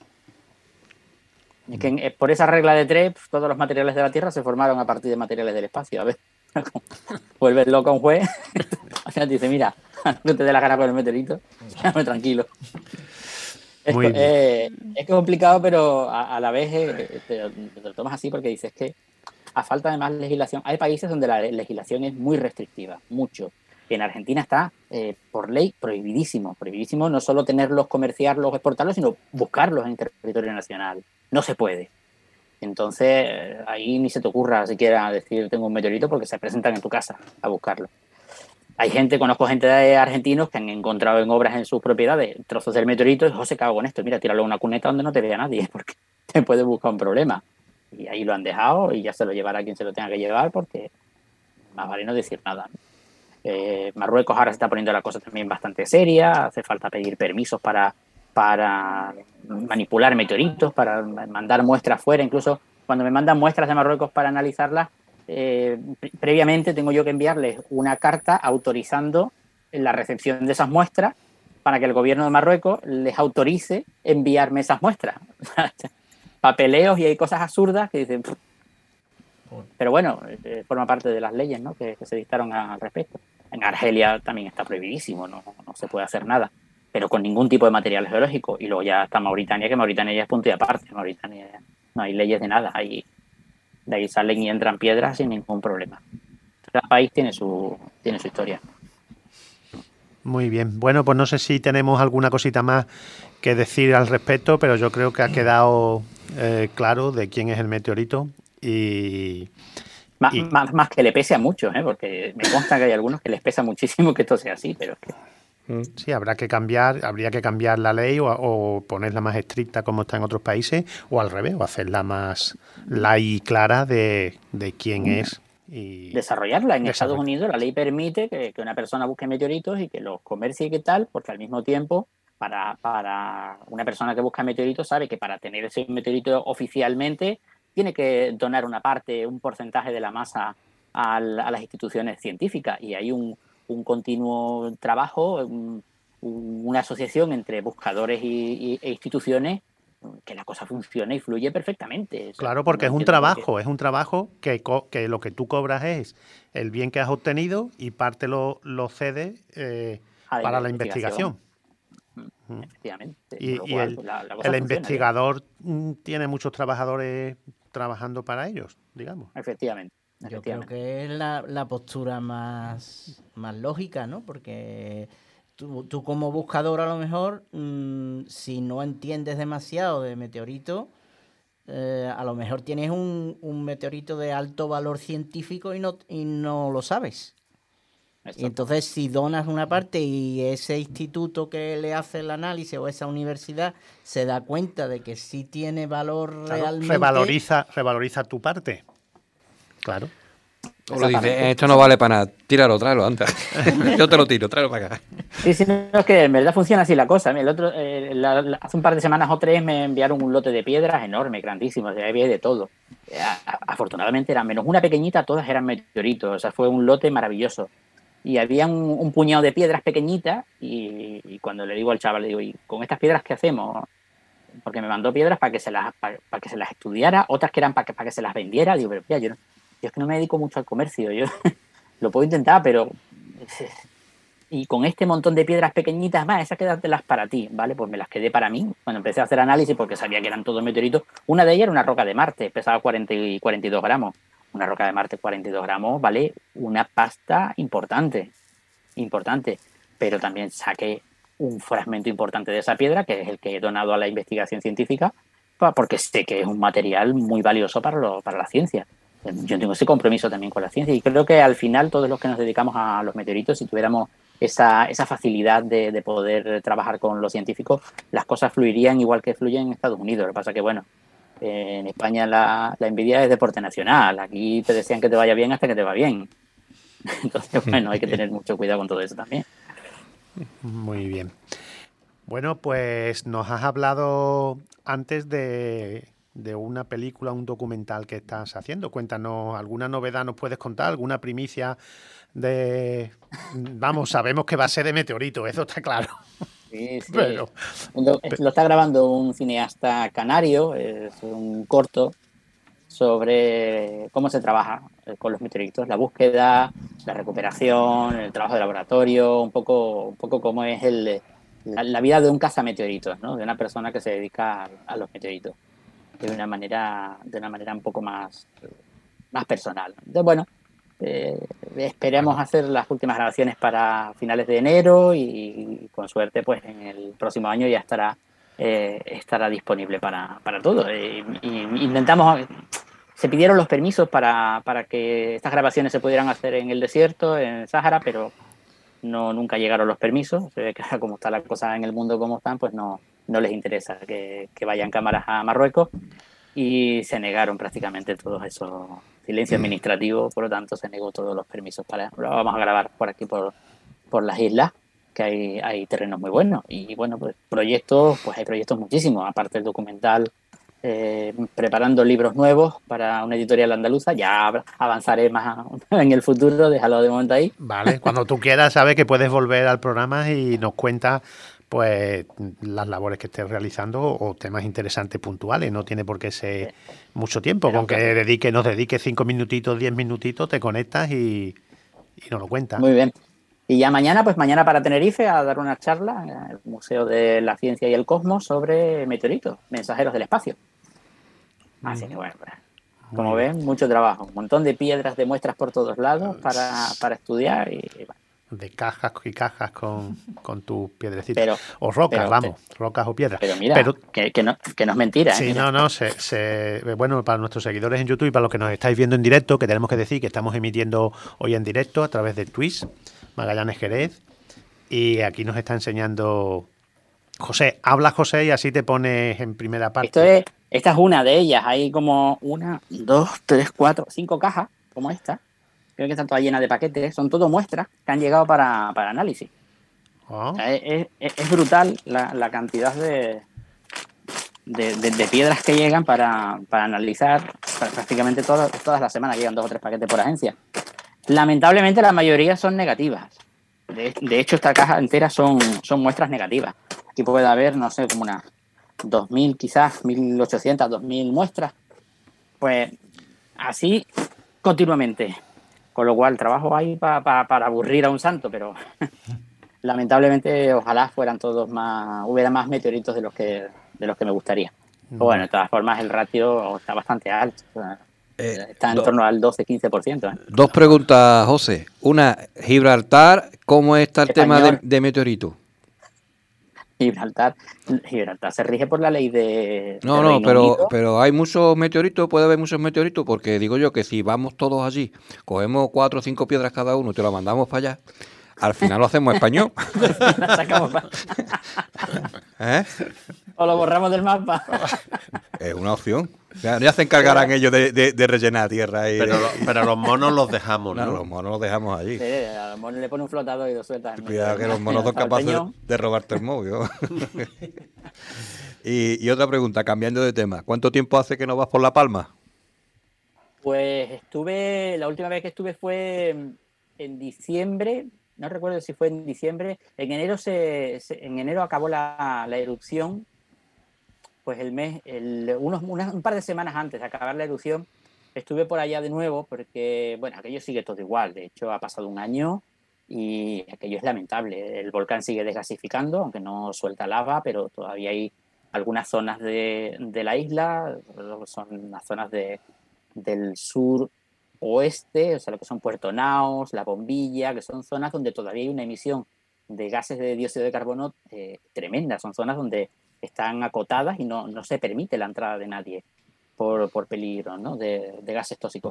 Es que en- eh, por esa regla de tres, pues, todos los materiales de la Tierra se formaron a partir de materiales del espacio. A ver, vuelves loco a un juez, al final te dice, mira, no te dé la cara con el meteorito, quédame tranquilo. Es, Muy co- bien. eh, es complicado, pero a, a la vez eh, te, lo- te lo tomas así porque dices que a falta de más legislación, hay países donde la legislación es muy restrictiva, mucho. En Argentina está eh, por ley prohibidísimo, prohibidísimo no solo tenerlos, comerciarlos, exportarlos, sino buscarlos en territorio nacional. No se puede. Entonces, eh, ahí ni se te ocurra siquiera decir tengo un meteorito porque se presentan en tu casa a buscarlo. Hay gente, conozco gente de argentinos que han encontrado en obras en sus propiedades trozos del meteorito y José, cago con esto, mira, tíralo a una cuneta donde no te vea nadie porque te puede buscar un problema. Y ahí lo han dejado y ya se lo llevará quien se lo tenga que llevar porque más vale no decir nada. Eh, Marruecos ahora se está poniendo la cosa también bastante seria, hace falta pedir permisos para, para manipular meteoritos, para mandar muestras fuera, incluso cuando me mandan muestras de Marruecos para analizarlas, eh, pre- previamente tengo yo que enviarles una carta autorizando la recepción de esas muestras para que el gobierno de Marruecos les autorice enviarme esas muestras. Papeleos y hay cosas absurdas que dicen... "Pff". Pero bueno, eh, forma parte de las leyes, ¿no? que, que se dictaron al respecto. En Argelia también está prohibidísimo, no, no se puede hacer nada, pero con ningún tipo de material geológico. Y luego ya está Mauritania, que Mauritania ya es punto y aparte. Mauritania no hay leyes de nada, ahí, de ahí salen y entran piedras sin ningún problema. cada país tiene su, tiene su historia. Muy bien. Bueno, pues no sé si tenemos alguna cosita más que decir al respecto, pero yo creo que ha quedado eh, claro de quién es el meteorito y... Más, y... más, más que le pese a muchos, ¿eh? Porque me consta que hay algunos que les pesa muchísimo que esto sea así, pero es que... Sí, habrá que cambiar, habría que cambiar la ley o, o ponerla más estricta como está en otros países, o al revés, o hacerla más light y clara de, de quién es. Y desarrollarla. En desarroll... Estados Unidos la ley permite que, que una persona busque meteoritos y que los comercie y qué tal, porque al mismo tiempo, para, para una persona que busca meteoritos sabe que para tener ese meteorito oficialmente tiene que donar una parte, un porcentaje de la masa a, a las instituciones científicas, y hay un un continuo trabajo, un, un, una asociación entre buscadores y, y, e instituciones, que la cosa funcione y fluye perfectamente. O sea, claro, porque no es un trabajo, qué. es un trabajo que, que lo que tú cobras es el bien que has obtenido y parte lo, lo cedes eh, la para la investigación. investigación. Efectivamente. Y, cual, y el, la, la el investigador bien. tiene muchos trabajadores trabajando para ellos, digamos. Efectivamente. Yo creo que es la, la postura más, más lógica, ¿no? Porque tú, tú como buscador a lo mejor, mmm, si no entiendes demasiado de meteoritos, eh, a lo mejor tienes un, un meteorito de alto valor científico y no, y no lo sabes. Exacto. Y entonces si donas una parte y ese instituto que le hace el análisis o esa universidad se da cuenta de que sí tiene valor claro, realmente... Revaloriza, revaloriza tu parte. Claro. O lo dice, esto no vale para nada, tíralo, tráelo, anda. Yo te lo tiro, tráelo para acá. Sí, sí, no, es que en verdad funciona así la cosa. El otro, eh, la, la, hace un par de semanas o tres me enviaron un lote de piedras enorme, grandísimo, había de todo. Eh, afortunadamente eran menos una pequeñita, todas eran meteoritos, o sea, fue un lote maravilloso. Y había un, un puñado de piedras pequeñitas y, y cuando le digo al chaval, le digo, ¿y con estas piedras qué hacemos? Porque me mandó piedras para que se las, para, para que se las estudiara, otras que eran para que, para que se las vendiera. Digo, pero mira, yo no... Yo es que no me dedico mucho al comercio, yo lo puedo intentar, pero... Y con este montón de piedras pequeñitas más, esas quédatelas para ti, ¿vale? Pues me las quedé para mí. Cuando empecé a hacer análisis, porque sabía que eran todos meteoritos, una de ellas era una roca de Marte, pesaba cuarenta y cuarenta y dos gramos. Una roca de Marte, cuarenta y dos gramos, vale una pasta importante, importante. Pero también saqué un fragmento importante de esa piedra, que es el que he donado a la investigación científica, porque sé que es un material muy valioso para, lo, para la ciencia. Yo tengo ese compromiso también con la ciencia y creo que al final todos los que nos dedicamos a los meteoritos, si tuviéramos esa, esa facilidad de, de poder trabajar con los científicos, las cosas fluirían igual que fluyen en Estados Unidos. Lo que pasa que, bueno, eh, en España la, la envidia es deporte nacional. Aquí te decían que te vaya bien hasta que te va bien. Entonces, bueno, hay que tener mucho cuidado con todo eso también. Muy bien. Bueno, pues nos has hablado antes de... de una película, un documental que estás haciendo. Cuéntanos, ¿alguna novedad nos puedes contar? ¿Alguna primicia de...? Vamos, sabemos que va a ser de meteorito, eso está claro. Sí, sí. Pero... Lo, lo está grabando un cineasta canario, es un corto sobre cómo se trabaja con los meteoritos, la búsqueda, la recuperación, el trabajo de laboratorio, un poco, un poco cómo es el, la, la vida de un cazameteoritos, ¿no? De una persona que se dedica a, a los meteoritos. de una manera de una manera un poco más, más personal. Entonces, bueno, eh, esperemos hacer las últimas grabaciones para finales de enero y, y con suerte pues en el próximo año ya estará eh, estará disponible para, para todo. Eh, y, y intentamos, se pidieron los permisos para, para que estas grabaciones se pudieran hacer en el desierto, en el Sáhara, pero no nunca llegaron los permisos. Se ve que como está la cosa en el mundo como están, pues no no les interesa que, que vayan cámaras a Marruecos y se negaron prácticamente todos esos silencio administrativo, por lo tanto se negó todos los permisos para lo vamos a grabar por aquí por, por las islas, que hay, hay terrenos muy buenos y bueno, pues proyectos, pues hay proyectos muchísimos, aparte del documental, eh, preparando libros nuevos para una editorial andaluza, ya avanzaré más en el futuro, déjalo de momento ahí. Vale, cuando tú quieras sabes que puedes volver al programa y nos cuentas pues las labores que estés realizando o temas interesantes puntuales, no tiene por qué ser mucho tiempo, con que dedique, nos dedique cinco minutitos, diez minutitos, te conectas y, y nos lo cuentas. Muy bien. Y ya mañana, pues mañana para Tenerife a dar una charla en el Museo de la Ciencia y el Cosmos sobre meteoritos, mensajeros del espacio. Así que bueno, pues, Como Muy bien. ven, mucho trabajo. Un montón de piedras, de muestras por todos lados para, para estudiar. Y, bueno, De cajas y cajas con, con tus piedrecitas. Pero- o rocas, pero- vamos, rocas o piedras. pero mira, Pero que, que no, que no es mentira. ¿eh? sí, Mira. no, no, se, se- bueno, para nuestros seguidores en YouTube y para los que nos estáis viendo en directo, que tenemos que decir que estamos emitiendo hoy en directo a través de Twitch, Magallanes Jerez, y aquí nos está enseñando José. Habla José y así te pones en primera parte. Esto es, esta es una de ellas. Hay como una, dos, tres, cuatro, cinco cajas como esta. Creo que están todas llenas de paquetes. Son todo muestras que han llegado para, para análisis. Oh, O sea, es, es- es brutal la, la cantidad de, de, de- de piedras que llegan para, para analizar. Pra- Prácticamente todas, todas las semanas llegan dos o tres paquetes por agencia. Lamentablemente la mayoría son negativas. De, de hecho, esta caja entera son, son muestras negativas. Aquí puede haber, no sé, como unas dos mil, quizás mil ochocientas, dos mil muestras. Pues así continuamente. Con lo cual, trabajo ahí pa- pa- para aburrir a un santo, pero lamentablemente ojalá fueran todos más, hubiera más meteoritos de los que, de los que me gustaría. Pero bueno, de todas formas, el ratio está bastante alto. O sea, Eh, está en do- torno al doce quince por ciento. ¿eh? Dos preguntas, José. Una, Gibraltar, ¿cómo está el tema de, Español. de meteorito? Gibraltar, Gibraltar se rige por la ley de, No, de no, Reino pero, Unido. pero hay muchos meteoritos, puede haber muchos meteoritos, porque digo yo que si vamos todos allí, cogemos cuatro o cinco piedras cada uno y te lo mandamos para allá, al final lo hacemos español. La sacamos pa- ¿Eh? o lo borramos del mapa. Es una opción. Ya, ya se encargarán ellos de, de- de rellenar tierra. Y, Pero, lo- pero los monos los dejamos, no, ¿no? los monos los dejamos allí. Sí, a lo mejor le pone un flotador y lo sueltas. en Cuidado medio que los monos son al capaces peñón. de robarte el móvil. ¿no? y, y otra pregunta, cambiando de tema. ¿Cuánto tiempo hace que no vas por La Palma? Pues estuve, la última vez que estuve fue en- en diciembre, no recuerdo si fue en diciembre, en enero se, se- en enero acabó la, la erupción, pues el mes, el, unos, unas- un par de semanas antes de acabar la erupción, estuve por allá de nuevo porque, bueno, aquello sigue todo igual, de hecho ha pasado un año y aquello es lamentable, el volcán sigue desgasificando, aunque no suelta lava, pero todavía hay algunas zonas de, de la isla, son las zonas de del sur oeste, o sea, lo que son Puerto Naos, La Bombilla, que son zonas donde todavía hay una emisión de gases de dióxido de carbono eh, tremenda, son zonas donde están acotadas y no, no se permite la entrada de nadie por, por peligro, ¿no? de, de gases tóxicos.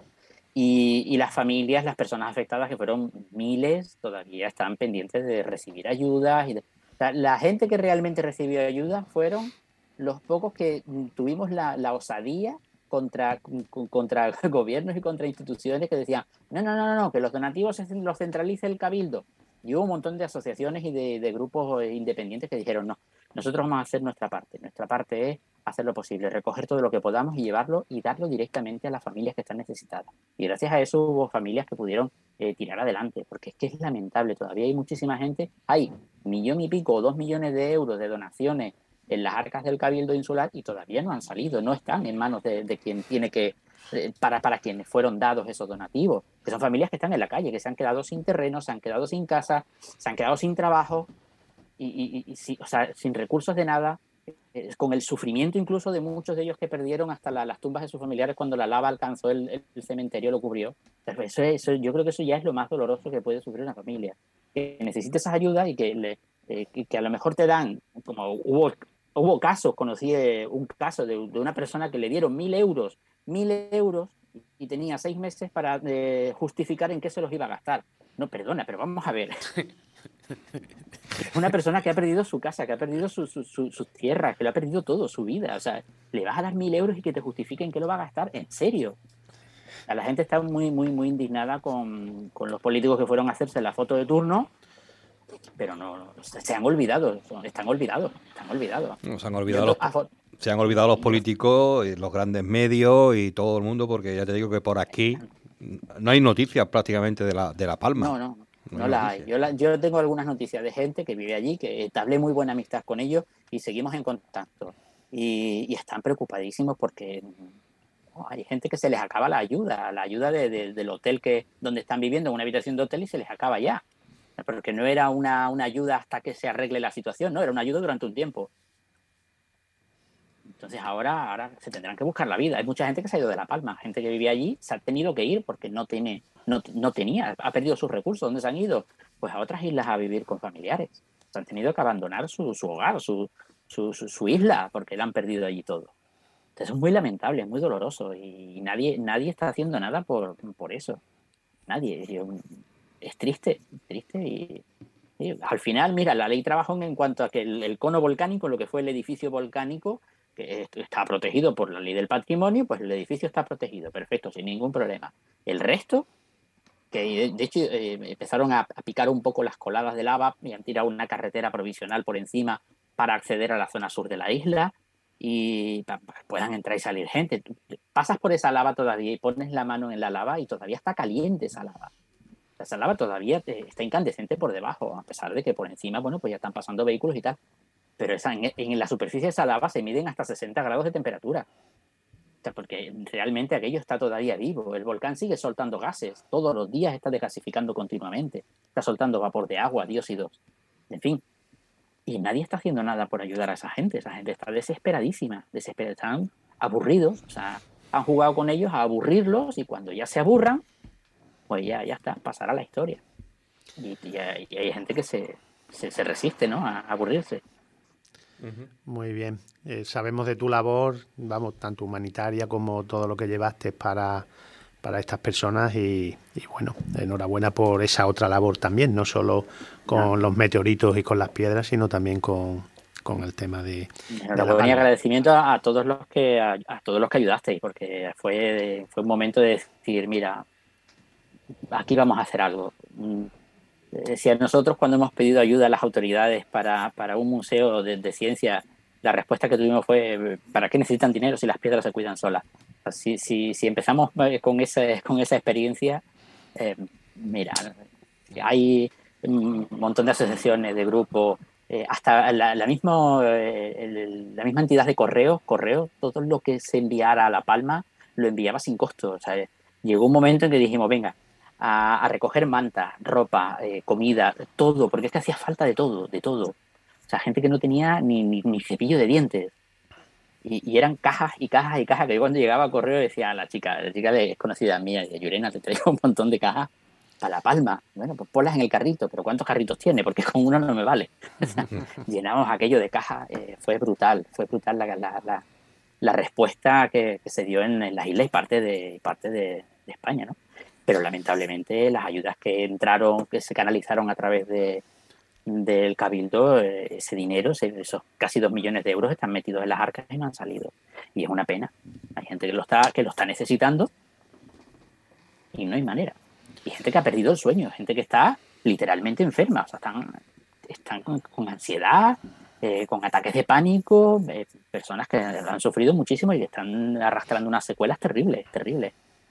Y, y las familias, las personas afectadas, que fueron miles, todavía están pendientes de recibir ayudas. Y de, o sea, la gente que realmente recibió ayuda fueron los pocos que mm, tuvimos la, la osadía contra, con- contra gobiernos y contra instituciones que decían, no, no, no, no, no, que los donativos se- los centralice el cabildo. Y hubo un montón de asociaciones y de, de grupos eh, independientes que dijeron, no, nosotros vamos a hacer nuestra parte. Nuestra parte es hacer lo posible, recoger todo lo que podamos y llevarlo y darlo directamente a las familias que están necesitadas. Y gracias a eso hubo familias que pudieron eh, tirar adelante, porque es que es lamentable, todavía hay muchísima gente, hay un millón y pico o dos millones de euros de donaciones en las arcas del Cabildo Insular y todavía no han salido, no están en manos de, de quien tiene que, eh, para, para quienes fueron dados esos donativos, que son familias que están en la calle, que se han quedado sin terreno, se han quedado sin casa, se han quedado sin trabajo y, y, y, y sí, o sea, sin recursos de nada, eh, con el sufrimiento incluso de muchos de ellos que perdieron hasta la, las tumbas de sus familiares cuando la lava alcanzó el, el, el cementerio, lo cubrió. Pero eso, eso, yo creo que eso ya es lo más doloroso que puede sufrir una familia, que necesite esas ayudas y que, le, eh, que, que a lo mejor te dan, como hubo Hubo casos, conocí un caso de, de una persona que le dieron mil euros, mil euros y tenía seis meses para eh, justificar en qué se los iba a gastar. No, perdona, pero vamos a ver. Es una persona que ha perdido su casa, que ha perdido sus su, su, su tierras, que lo ha perdido todo, su vida. O sea, le vas a dar mil euros y que te justifiquen qué lo va a gastar. ¿En serio? A la gente está muy, muy, muy indignada con, con los políticos que fueron a hacerse la foto de turno. Pero no, se han olvidado, están olvidados, están olvidados. No, se han olvidado los, Yo, se han olvidado los políticos, y los grandes medios y todo el mundo, porque ya te digo que por aquí no hay noticias prácticamente de la, de La Palma. No, no, no, no la hay. Yo, la, yo tengo algunas noticias de gente que vive allí, que entablé muy buena amistad con ellos y seguimos en contacto. Y, y están preocupadísimos porque no, hay gente que se les acaba la ayuda, la ayuda de, de, del hotel que donde están viviendo, en una habitación de hotel, y se les acaba ya. Porque no era una, una ayuda hasta que se arregle la situación, no, era una ayuda durante un tiempo. Entonces ahora, ahora se tendrán que buscar la vida. Hay mucha gente que se ha ido de La Palma, gente que vivía allí, se ha tenido que ir porque no tiene, no, no tenía, ha perdido sus recursos. ¿Dónde se han ido? Pues a otras islas a vivir con familiares. Se han tenido que abandonar su, su hogar, su, su, su, su isla, porque la han perdido allí todo. Entonces es muy lamentable, es muy doloroso y nadie, nadie está haciendo nada por, por eso. Nadie. Es triste, triste y, y al final, mira, la ley trabajó en cuanto a que el, el cono volcánico, lo que fue el edificio volcánico, que está protegido por la ley del patrimonio, pues el edificio está protegido, perfecto, sin ningún problema. El resto, que de, de hecho eh, empezaron a, a picar un poco las coladas de lava y han tirado una carretera provisional por encima para acceder a la zona sur de la isla y para que puedan entrar y salir gente. Tú pasas por esa lava todavía y pones la mano en la lava y todavía está caliente esa lava. Esa lava todavía está incandescente por debajo, a pesar de que por encima, bueno, pues ya están pasando vehículos y tal. Pero esa, en, en la superficie de esa lava se miden hasta sesenta grados de temperatura. O sea, porque realmente aquello está todavía vivo. El volcán sigue soltando gases. Todos los días está desgasificando continuamente. Está soltando vapor de agua, dióxidos. En fin. Y nadie está haciendo nada por ayudar a esa gente. Esa gente está desesperadísima. Desesperada. Están aburridos. O sea, han jugado con ellos a aburrirlos y cuando ya se aburran, pues ya, ya está, pasará la historia. Y, y, hay, y hay gente que se, se, se resiste, ¿no?, a aburrirse. Muy bien. Eh, sabemos de tu labor, vamos, tanto humanitaria como todo lo que llevaste para, para estas personas y, y bueno, enhorabuena por esa otra labor también, no solo con no. los meteoritos y con las piedras, sino también con, con el tema de... Enhorabuena y agradecimiento a, a todos los que a, a todos los que ayudasteis, porque fue, fue un momento de decir, mira, aquí vamos a hacer algo. Si a nosotros cuando hemos pedido ayuda a las autoridades para, para un museo de, de ciencia, la respuesta que tuvimos fue ¿para qué necesitan dinero si las piedras se cuidan solas? Si, si, si empezamos con esa, con esa experiencia, eh, mira, hay un montón de asociaciones, de grupos, eh, hasta la, la, mismo, eh, el, la misma entidad de correos, correos, todo lo que se enviara a La Palma lo enviaba sin costo. O sea, llegó un momento en que dijimos, venga, A, a recoger mantas, ropa, eh, comida, todo, porque es que hacía falta de todo, de todo. O sea, gente que no tenía ni, ni, ni cepillo de dientes. Y, y eran cajas y cajas y cajas, que yo cuando llegaba a correo decía a la chica, la chica es conocida mía, de Llurena, te traigo un montón de cajas para La Palma. Bueno, pues ponlas en el carrito, pero ¿cuántos carritos tiene? Porque con uno no me vale. O sea, llenamos aquello de cajas, eh, fue brutal, fue brutal la, la, la, la respuesta que, que se dio en, en las islas y parte de, parte de, de España, ¿no? Pero lamentablemente las ayudas que entraron, que se canalizaron a través de, del Cabildo, ese dinero, esos casi dos millones de euros están metidos en las arcas y no han salido. Y es una pena. Hay gente que lo está, que lo está necesitando y no hay manera. Y gente que ha perdido el sueño, gente que está literalmente enferma. O sea, están, están con, con ansiedad, eh, con ataques de pánico, eh, personas que han sufrido muchísimo y que están arrastrando unas secuelas terribles, terribles.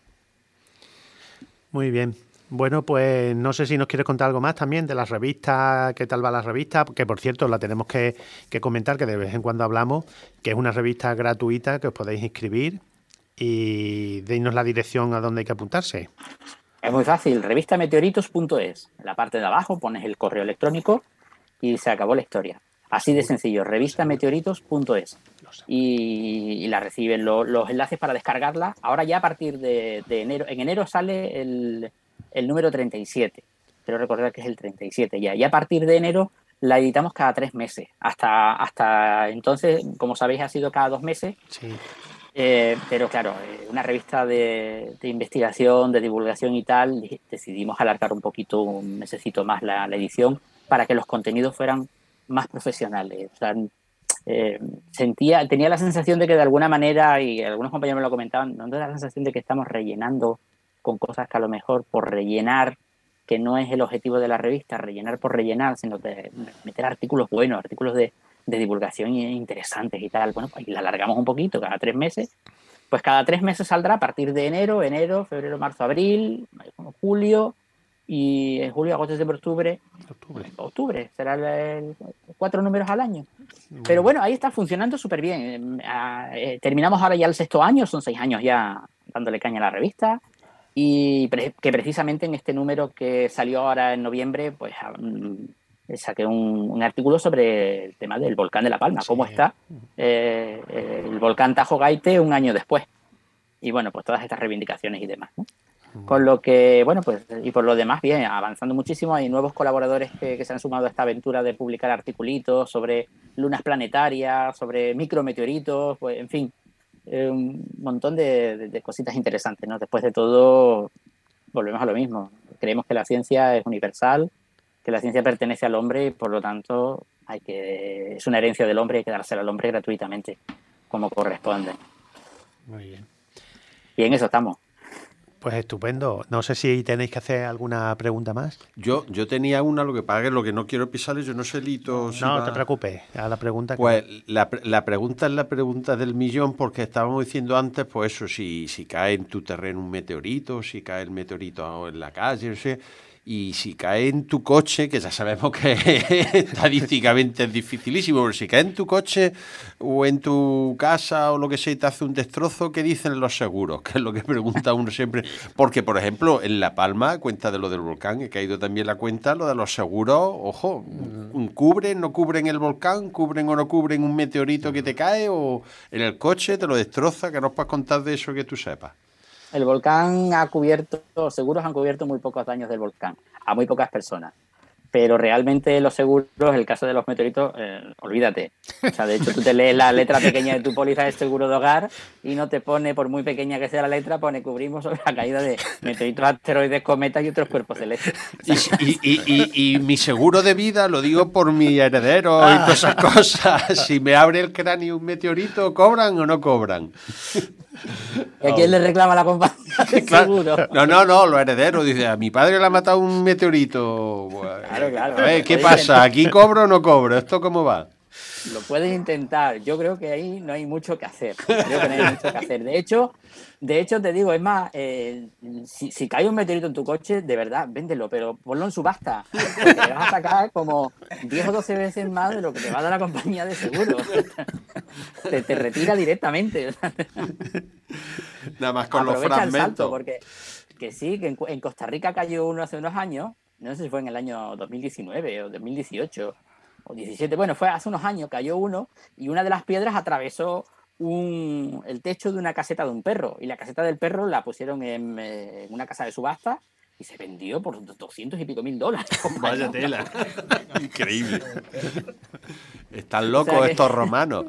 Muy bien. Bueno, pues no sé si nos quieres contar algo más también de las revistas, qué tal va la revista, que por cierto la tenemos que, que comentar, que de vez en cuando hablamos, que es una revista gratuita que os podéis inscribir y denos la dirección a donde hay que apuntarse. Es muy fácil, revista meteoritos punto es. En la parte de abajo pones el correo electrónico y se acabó la historia. Así de sencillo, revista meteoritos punto es. Y, y la reciben lo, los enlaces para descargarla. Ahora ya a partir de, de enero, en enero sale el, el número treinta y siete. Quiero recordar que es el treinta y siete ya. Y a partir de enero la editamos cada tres meses. Hasta, hasta entonces, como sabéis, ha sido cada dos meses. Sí. Eh, pero claro, eh, una revista de, de investigación, de divulgación y tal, decidimos alargar un poquito, un mesecito más la, la edición para que los contenidos fueran más profesionales. O sea, eh, sentía, tenía la sensación de que de alguna manera, y algunos compañeros me lo comentaban, no da la sensación de que estamos rellenando con cosas que a lo mejor por rellenar, que no es el objetivo de la revista, rellenar por rellenar, sino de meter artículos buenos, artículos de, de divulgación interesantes y tal. Bueno, pues la alargamos un poquito, cada tres meses. Pues cada tres meses saldrá a partir de enero, enero, febrero, marzo, abril, julio, y en julio, agosto, septiembre, octubre, octubre, octubre será el, el, cuatro números al año. Pero bueno, ahí está funcionando súper bien. Eh, eh, terminamos ahora ya el sexto año, son seis años ya dándole caña a la revista, y pre que precisamente en este número que salió ahora en noviembre, pues eh, saqué un, un artículo sobre el tema del volcán de La Palma, Sí. cómo está eh, el volcán Tajo Gaite un año después. Y bueno, pues todas estas reivindicaciones y demás, ¿no? Con lo que, bueno, pues, y por lo demás, bien, avanzando muchísimo. Hay nuevos colaboradores que, que se han sumado a esta aventura de publicar articulitos sobre lunas planetarias, sobre micrometeoritos, pues, en fin, eh, un montón de, de, de cositas interesantes, ¿no? Después de todo, volvemos a lo mismo. Creemos que la ciencia es universal, que la ciencia pertenece al hombre y, por lo tanto, hay que, es una herencia del hombre y hay que dársela al hombre gratuitamente, como corresponde. Muy bien. Y en eso estamos. Pues estupendo. No sé si tenéis que hacer alguna pregunta más. Yo, yo tenía una, lo que pasa es que lo que no quiero pisar es, yo no sé, Lito, si No va- te preocupes, a la pregunta que... Pues la, pre- la pregunta es la pregunta del millón, porque estábamos diciendo antes, pues eso, si, si cae en tu terreno un meteorito, si cae el meteorito en la calle, no sé, y si cae en tu coche, que ya sabemos que estadísticamente es dificilísimo, pero si cae en tu coche o en tu casa o lo que sea y te hace un destrozo, ¿qué dicen los seguros? Que es lo que pregunta uno siempre. Porque, por ejemplo, en La Palma, cuenta de lo del volcán, he caído también la cuenta, lo de los seguros, ojo, ¿cubren, no cubren el volcán? ¿Cubren o no cubren un meteorito que te cae? ¿O en el coche te lo destroza? ¿Qué nos puedes contar de eso que tú sepas? El volcán ha cubierto, los seguros han cubierto muy pocos daños del volcán, a muy pocas personas. Pero realmente los seguros, el caso de los meteoritos, eh, olvídate. O sea, de hecho, tú te lees la letra pequeña de tu póliza de seguro de hogar y no te pone, por muy pequeña que sea la letra, pone cubrimos sobre la caída de meteoritos, asteroides, cometas y otros cuerpos celestes. O sea, Y, y, y, y, y mi seguro de vida, lo digo por mi heredero y todas esas cosas. Si me abre el cráneo un meteorito, ¿cobran o no cobran? ¿y a quién le reclama la compañía de seguro? No, no, no, los herederos. Dice, a mi padre le ha matado un meteorito. Claro, claro. A ver, ¿qué Puedes pasa? ¿Aquí cobro o no cobro? ¿Esto cómo va? Lo puedes intentar. Yo creo que ahí no hay mucho que hacer. Creo que no hay mucho que hacer. De hecho, de hecho te digo, es más, eh, si, si cae un meteorito en tu coche, de verdad, véndelo, pero ponlo en subasta. Porque le vas a sacar como diez o doce veces más de lo que te va a dar la compañía de seguro. Te, te retira directamente. Nada más con los Aprovecha el fragmentos. salto, porque que sí, que en, en Costa Rica cayó uno hace unos años, no sé si fue en el año dos mil diecinueve o dos mil dieciocho o diecisiete, bueno, fue hace unos años, cayó uno y una de las piedras atravesó un, el techo de una caseta de un perro, y la caseta del perro la pusieron en, eh, en una casa de subasta y se vendió por doscientos y pico mil dólares. Vaya tela. Increíble. Están locos O sea que- estos romanos.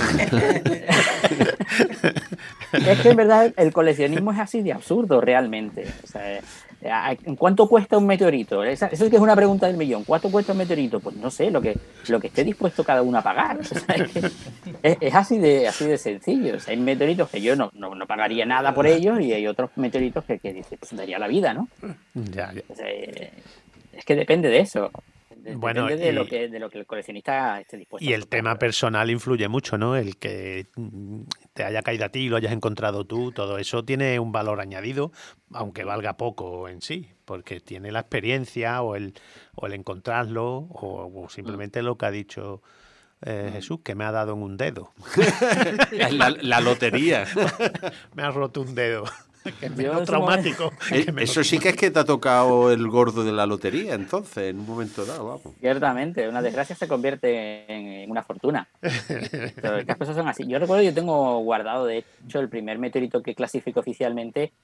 Es que en verdad el coleccionismo es así de absurdo realmente. O sea, ¿en cuánto cuesta un meteorito? Esa, eso es que es una pregunta del millón. ¿Cuánto cuesta un meteorito? Pues no sé, lo que, lo que esté dispuesto cada uno a pagar. O sea, es, que es, es así de así de sencillo. O sea, hay meteoritos que yo no, no, no pagaría nada por ellos y hay otros meteoritos que, que dice, pues daría la vida, ¿no? Ya, ya. O sea, es que depende de eso. De- Bueno, depende de y- lo que de lo que el coleccionista esté dispuesto. Y a el pagar. tema personal influye mucho, ¿no? El que mm, te haya caído a ti, lo hayas encontrado tú, todo eso tiene un valor añadido, aunque valga poco en sí, porque tiene la experiencia o el, o el encontrarlo o, o simplemente lo que ha dicho eh, Jesús, que me ha dado en un dedo. La, la lotería. Me ha roto un dedo. Que es Yo menos en su traumático. Eh, que menos Eso sí que es que te ha tocado el gordo de la lotería, entonces, en un momento dado, vamos. Ciertamente, una desgracia se convierte en, en una fortuna. Pero estas cosas son así. Yo recuerdo, yo tengo guardado, de hecho, el primer meteorito que clasifico oficialmente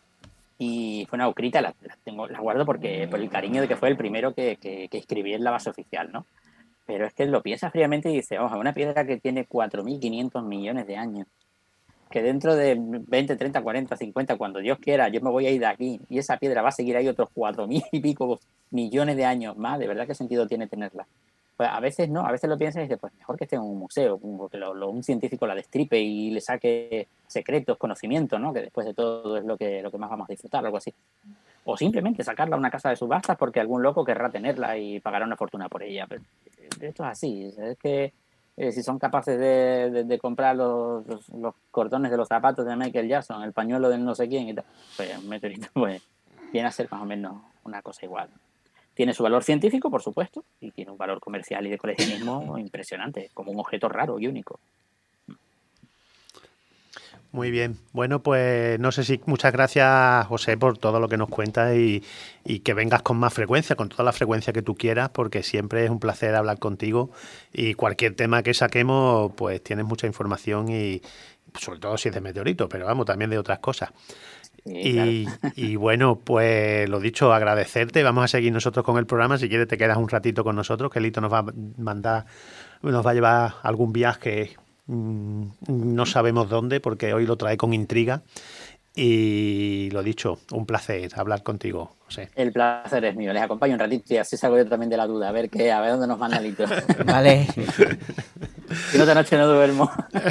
y fue una ocrita, la, la tengo, la guardo porque por el cariño de que fue el primero que, que, que escribí en la base oficial, ¿no? Pero es que lo piensas fríamente y dices, ojo, una piedra que tiene cuatro mil quinientos millones de años, que dentro de veinte, treinta, cuarenta, cincuenta, cuando Dios quiera, yo me voy a ir de aquí y esa piedra va a seguir ahí otros cuatro mil y pico millones de años más, ¿de verdad qué sentido tiene tenerla? Pues a veces no, a veces lo piensas y dices, pues mejor que esté en un museo, que lo, lo, un científico la destripe y le saque secretos, conocimientos, ¿no? Que después de todo es lo que, lo que más vamos a disfrutar, algo así. O simplemente sacarla a una casa de subastas porque algún loco querrá tenerla y pagará una fortuna por ella. Pero esto es así, es que eh, si son capaces de, de, de comprar los, los, los cordones de los zapatos de Michael Jackson, el pañuelo de no sé quién y tal, pues un meteorito pues, viene a ser más o menos una cosa igual. Tiene su valor científico, por supuesto, y tiene un valor comercial y de coleccionismo impresionante, como un objeto raro y único. Muy bien. Bueno, pues no sé si muchas gracias, José, por todo lo que nos cuentas y, y que vengas con más frecuencia, con toda la frecuencia que tú quieras, porque siempre es un placer hablar contigo y cualquier tema que saquemos, pues tienes mucha información y sobre todo si es de meteoritos, pero vamos, también de otras cosas. Sí, Y, claro. y bueno, pues lo dicho, agradecerte. Vamos a seguir nosotros con el programa. Si quieres te quedas un ratito con nosotros, que Lito nos va a mandar, nos va a llevar a algún viaje, mmm, no sabemos dónde, porque hoy lo trae con intriga. Y lo dicho, un placer hablar contigo, José. El placer es mío. Les acompaño un ratito y así salgo yo también de la duda. A ver qué, a ver dónde nos manda Lito. Vale. Si no, esta noche no duermo.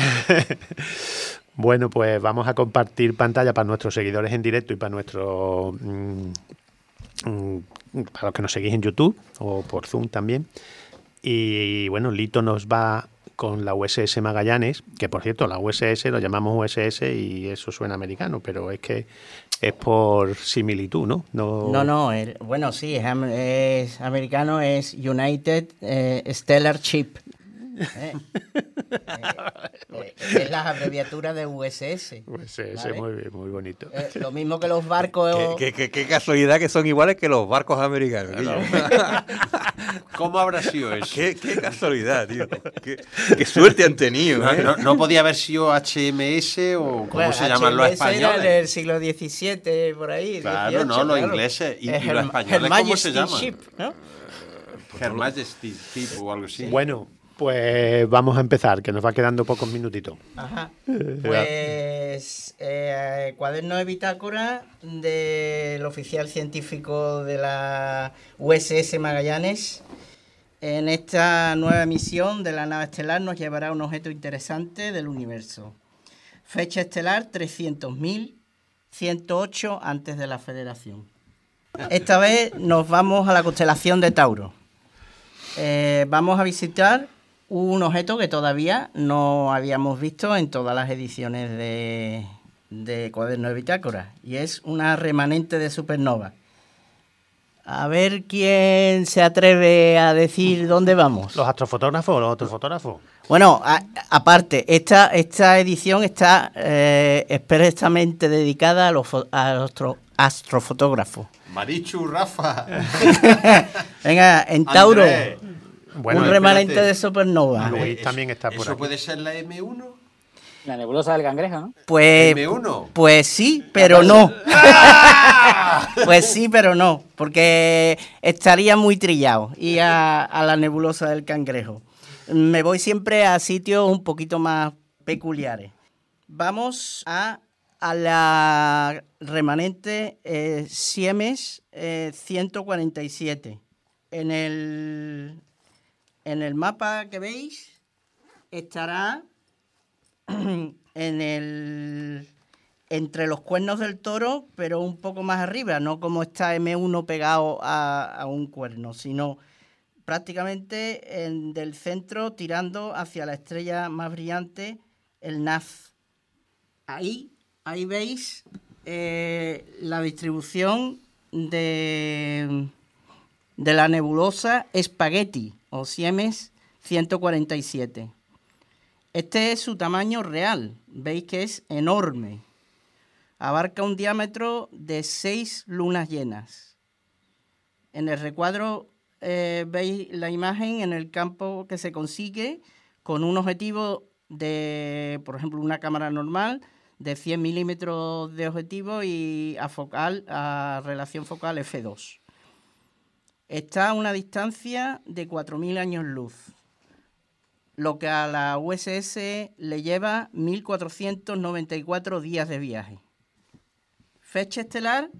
Bueno, pues vamos a compartir pantalla para nuestros seguidores en directo y para nuestros mmm, mmm, para los que nos seguís en YouTube o por Zoom también. Y bueno, Lito nos va con la U S S Magallanes, que por cierto, la U S S lo llamamos U S S y eso suena americano, pero es que es por similitud, ¿no? No, No, no, el- bueno, sí, es, am- es americano, es United eh, Stellar Ship. Eh, eh, eh, es la abreviatura de U S S. U S S, ¿vale? muy bien, muy bonito. Eh, lo mismo que los barcos. Qué, qué- qué casualidad que son iguales que los barcos americanos. tío. ¿Cómo habrá sido eso? qué, qué casualidad, tío. Qué, qué suerte han tenido. No, ¿eh? no- no podía haber sido H M S o cómo Bueno, se llaman los H M S era españoles. en el siglo diecisiete, por ahí. Claro, dieciocho, no, los claro. ingleses. ¿Y- Es y los Her- españoles Her cómo se Majesty's llaman? Ship, ¿no? Her Majesty Ship o algo así. Bueno, pues vamos a empezar, que nos va quedando pocos minutitos. Ajá. Pues eh, cuaderno de bitácora del oficial científico de la U S S Magallanes. En esta nueva misión de la nave estelar nos llevará un objeto interesante del universo. Fecha estelar trescientos mil ciento ocho antes de la Federación. Esta vez nos vamos a la constelación de Tauro. Eh, vamos a visitar un objeto que todavía no habíamos visto en todas las ediciones de, de Cuaderno de Bitácora, y es una remanente de supernova. A ver quién se atreve a decir dónde vamos. ¿Los astrofotógrafos o los otros fotógrafos? Bueno, a- aparte, esta, esta edición está eh, expresamente dedicada a los, fo- a los astro- astrofotógrafos. Marichu, Rafa. Venga, en Tauro, Andrés. Bueno, un el- remanente espérate. de supernova. Luis Eso- también está por ¿Eso aquí. puede ser la M uno? La nebulosa del cangrejo, ¿no? Pues, M uno. pues sí, pero no. Pues sí, pero no, porque estaría muy trillado y a, a la nebulosa del cangrejo. Me voy siempre a sitios un poquito más peculiares. Vamos a, a la remanente eh, Siemens eh, ciento cuarenta y siete. En el, en el mapa que veis estará en el entre los cuernos del toro, pero un poco más arriba, no como está M uno pegado a, a un cuerno, sino prácticamente en, del centro tirando hacia la estrella más brillante, el N A Z. Ahí, ahí veis eh, la distribución de, de la nebulosa Spaghetti o Siemens ciento cuarenta y siete. Este es su tamaño real, veis que es enorme. Abarca un diámetro de seis lunas llenas. En el recuadro eh, veis la imagen en el campo que se consigue con un objetivo de, por ejemplo, una cámara normal de cien milímetros de objetivo y a focal, a relación focal efe dos. Está a una distancia de cuatro mil años luz, lo que a la U S S le lleva mil cuatrocientos noventa y cuatro días de viaje. Fecha estelar,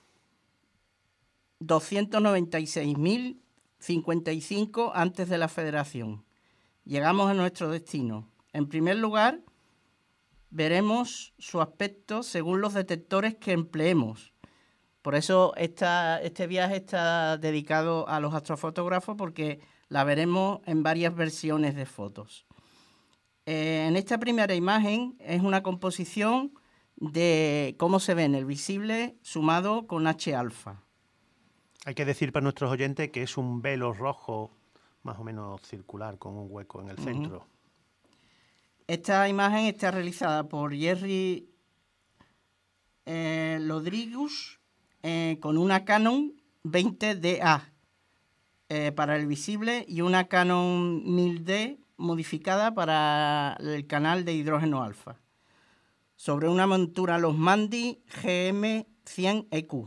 doscientos noventa y seis mil cincuenta y cinco antes de la Federación. Llegamos a nuestro destino. En primer lugar, veremos su aspecto según los detectores que empleemos. Por eso esta, este viaje está dedicado a los astrofotógrafos, porque la veremos en varias versiones de fotos. Eh, en esta primera imagen es una composición de cómo se ve en el visible sumado con H alfa. Hay que decir para nuestros oyentes que es un velo rojo más o menos circular con un hueco en el centro. esta imagen está realizada por Jerry eh, Rodriguez eh, con una Canon veinte D A eh, para el visible y una Canon mil D modificada para el canal de hidrógeno alfa, sobre una montura Los Mandy G M cien E Q,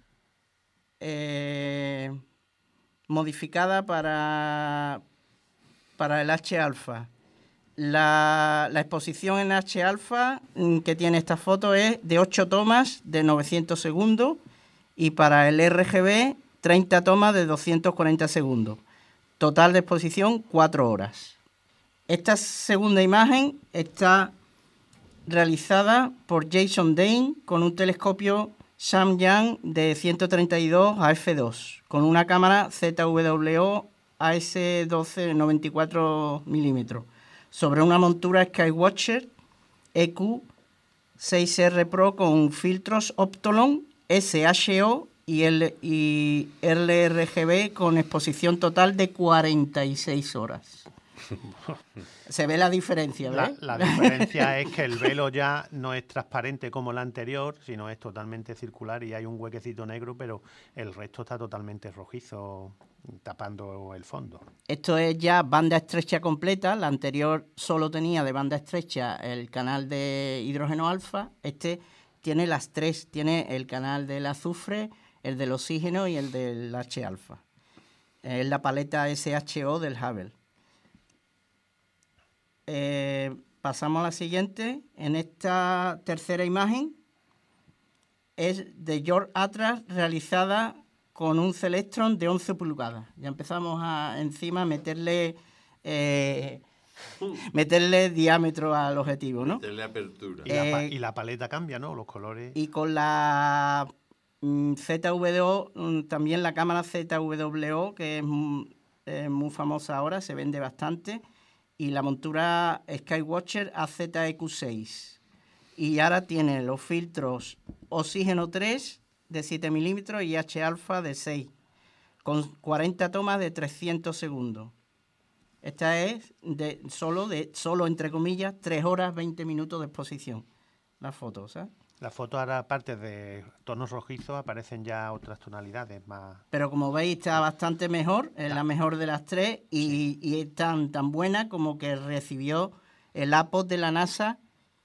eh, modificada para, para el H alfa. La, la exposición en H alfa que tiene esta foto es de ocho tomas de novecientos segundos y para el R G B treinta tomas de doscientos cuarenta segundos. Total de exposición cuatro horas. Esta segunda imagen está realizada por Jason Dane con un telescopio Samyang de ciento treinta y dos a F dos con una cámara Z W O A S doce noventa y cuatro milímetros sobre una montura Skywatcher E Q seis R Pro con filtros Optolon S H O y, L y L R G B con exposición total de cuarenta y seis horas. Se ve la diferencia, ¿ves? La, la diferencia es que el velo ya no es transparente como el anterior, sino es totalmente circular y hay un huequecito negro, pero el resto está totalmente rojizo, tapando el fondo. Esto es ya banda estrecha completa. La anterior solo tenía de banda estrecha el canal de hidrógeno alfa. Este tiene las tres. Tiene el canal del azufre, el del oxígeno y el del H alfa. Es la paleta S H O del Hubble. Eh, pasamos a la siguiente. En esta tercera imagen es de George Atlas realizada con un Celestron de once pulgadas. Ya empezamos a encima a meterle eh, meterle diámetro al objetivo, ¿no? Meterle apertura. Y, la, pa- Eh, y la paleta cambia, ¿no? Los colores. Y con la mm, Z W O, mm, también la cámara Z W O, que es mm, eh, muy famosa ahora, se vende bastante, y la montura Skywatcher A Z E Q seis. Y ahora tiene los filtros Oxígeno tres de siete milímetros y H alfa de seis, con cuarenta tomas de trescientos segundos. Esta es de solo, de solo entre comillas, tres horas veinte minutos de exposición. Las fotos, ¿sabes? La foto ahora, aparte de tonos rojizos, aparecen ya otras tonalidades más. Pero como veis está bastante mejor, es la mejor de las tres y, y es tan, tan buena como que recibió el A P O S de la NASA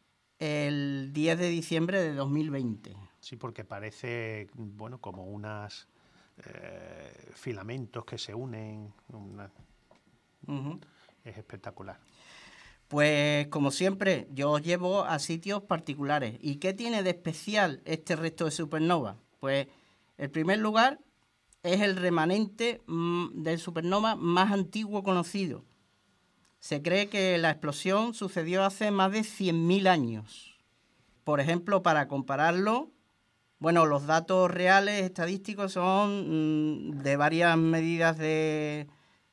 el diez de diciembre de dos mil veinte. Sí, porque parece, bueno, como unas eh, filamentos que se unen. Una... Uh-huh. Es espectacular. Pues como siempre, yo os llevo a sitios particulares. ¿Y qué tiene de especial este resto de supernova? Pues el primer lugar es el remanente mm, del supernova más antiguo conocido. Se cree que la explosión sucedió hace más de cien mil años. Por ejemplo, para compararlo, bueno, los datos reales estadísticos son mm, de varias medidas de...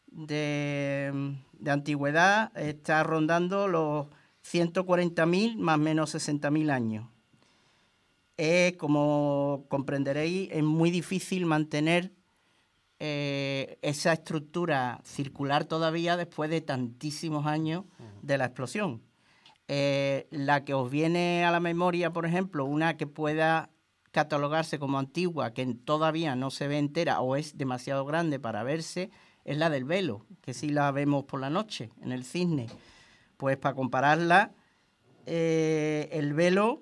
de de antigüedad, está rondando los ciento cuarenta mil más o menos sesenta mil años. Eh, como comprenderéis, es muy difícil mantener eh, esa estructura circular todavía después de tantísimos años de la explosión. Eh, la que os viene a la memoria, por ejemplo, una que pueda catalogarse como antigua, que todavía no se ve entera o es demasiado grande para verse, es la del Velo, que sí la vemos por la noche en el Cisne. Pues para compararla, eh, el Velo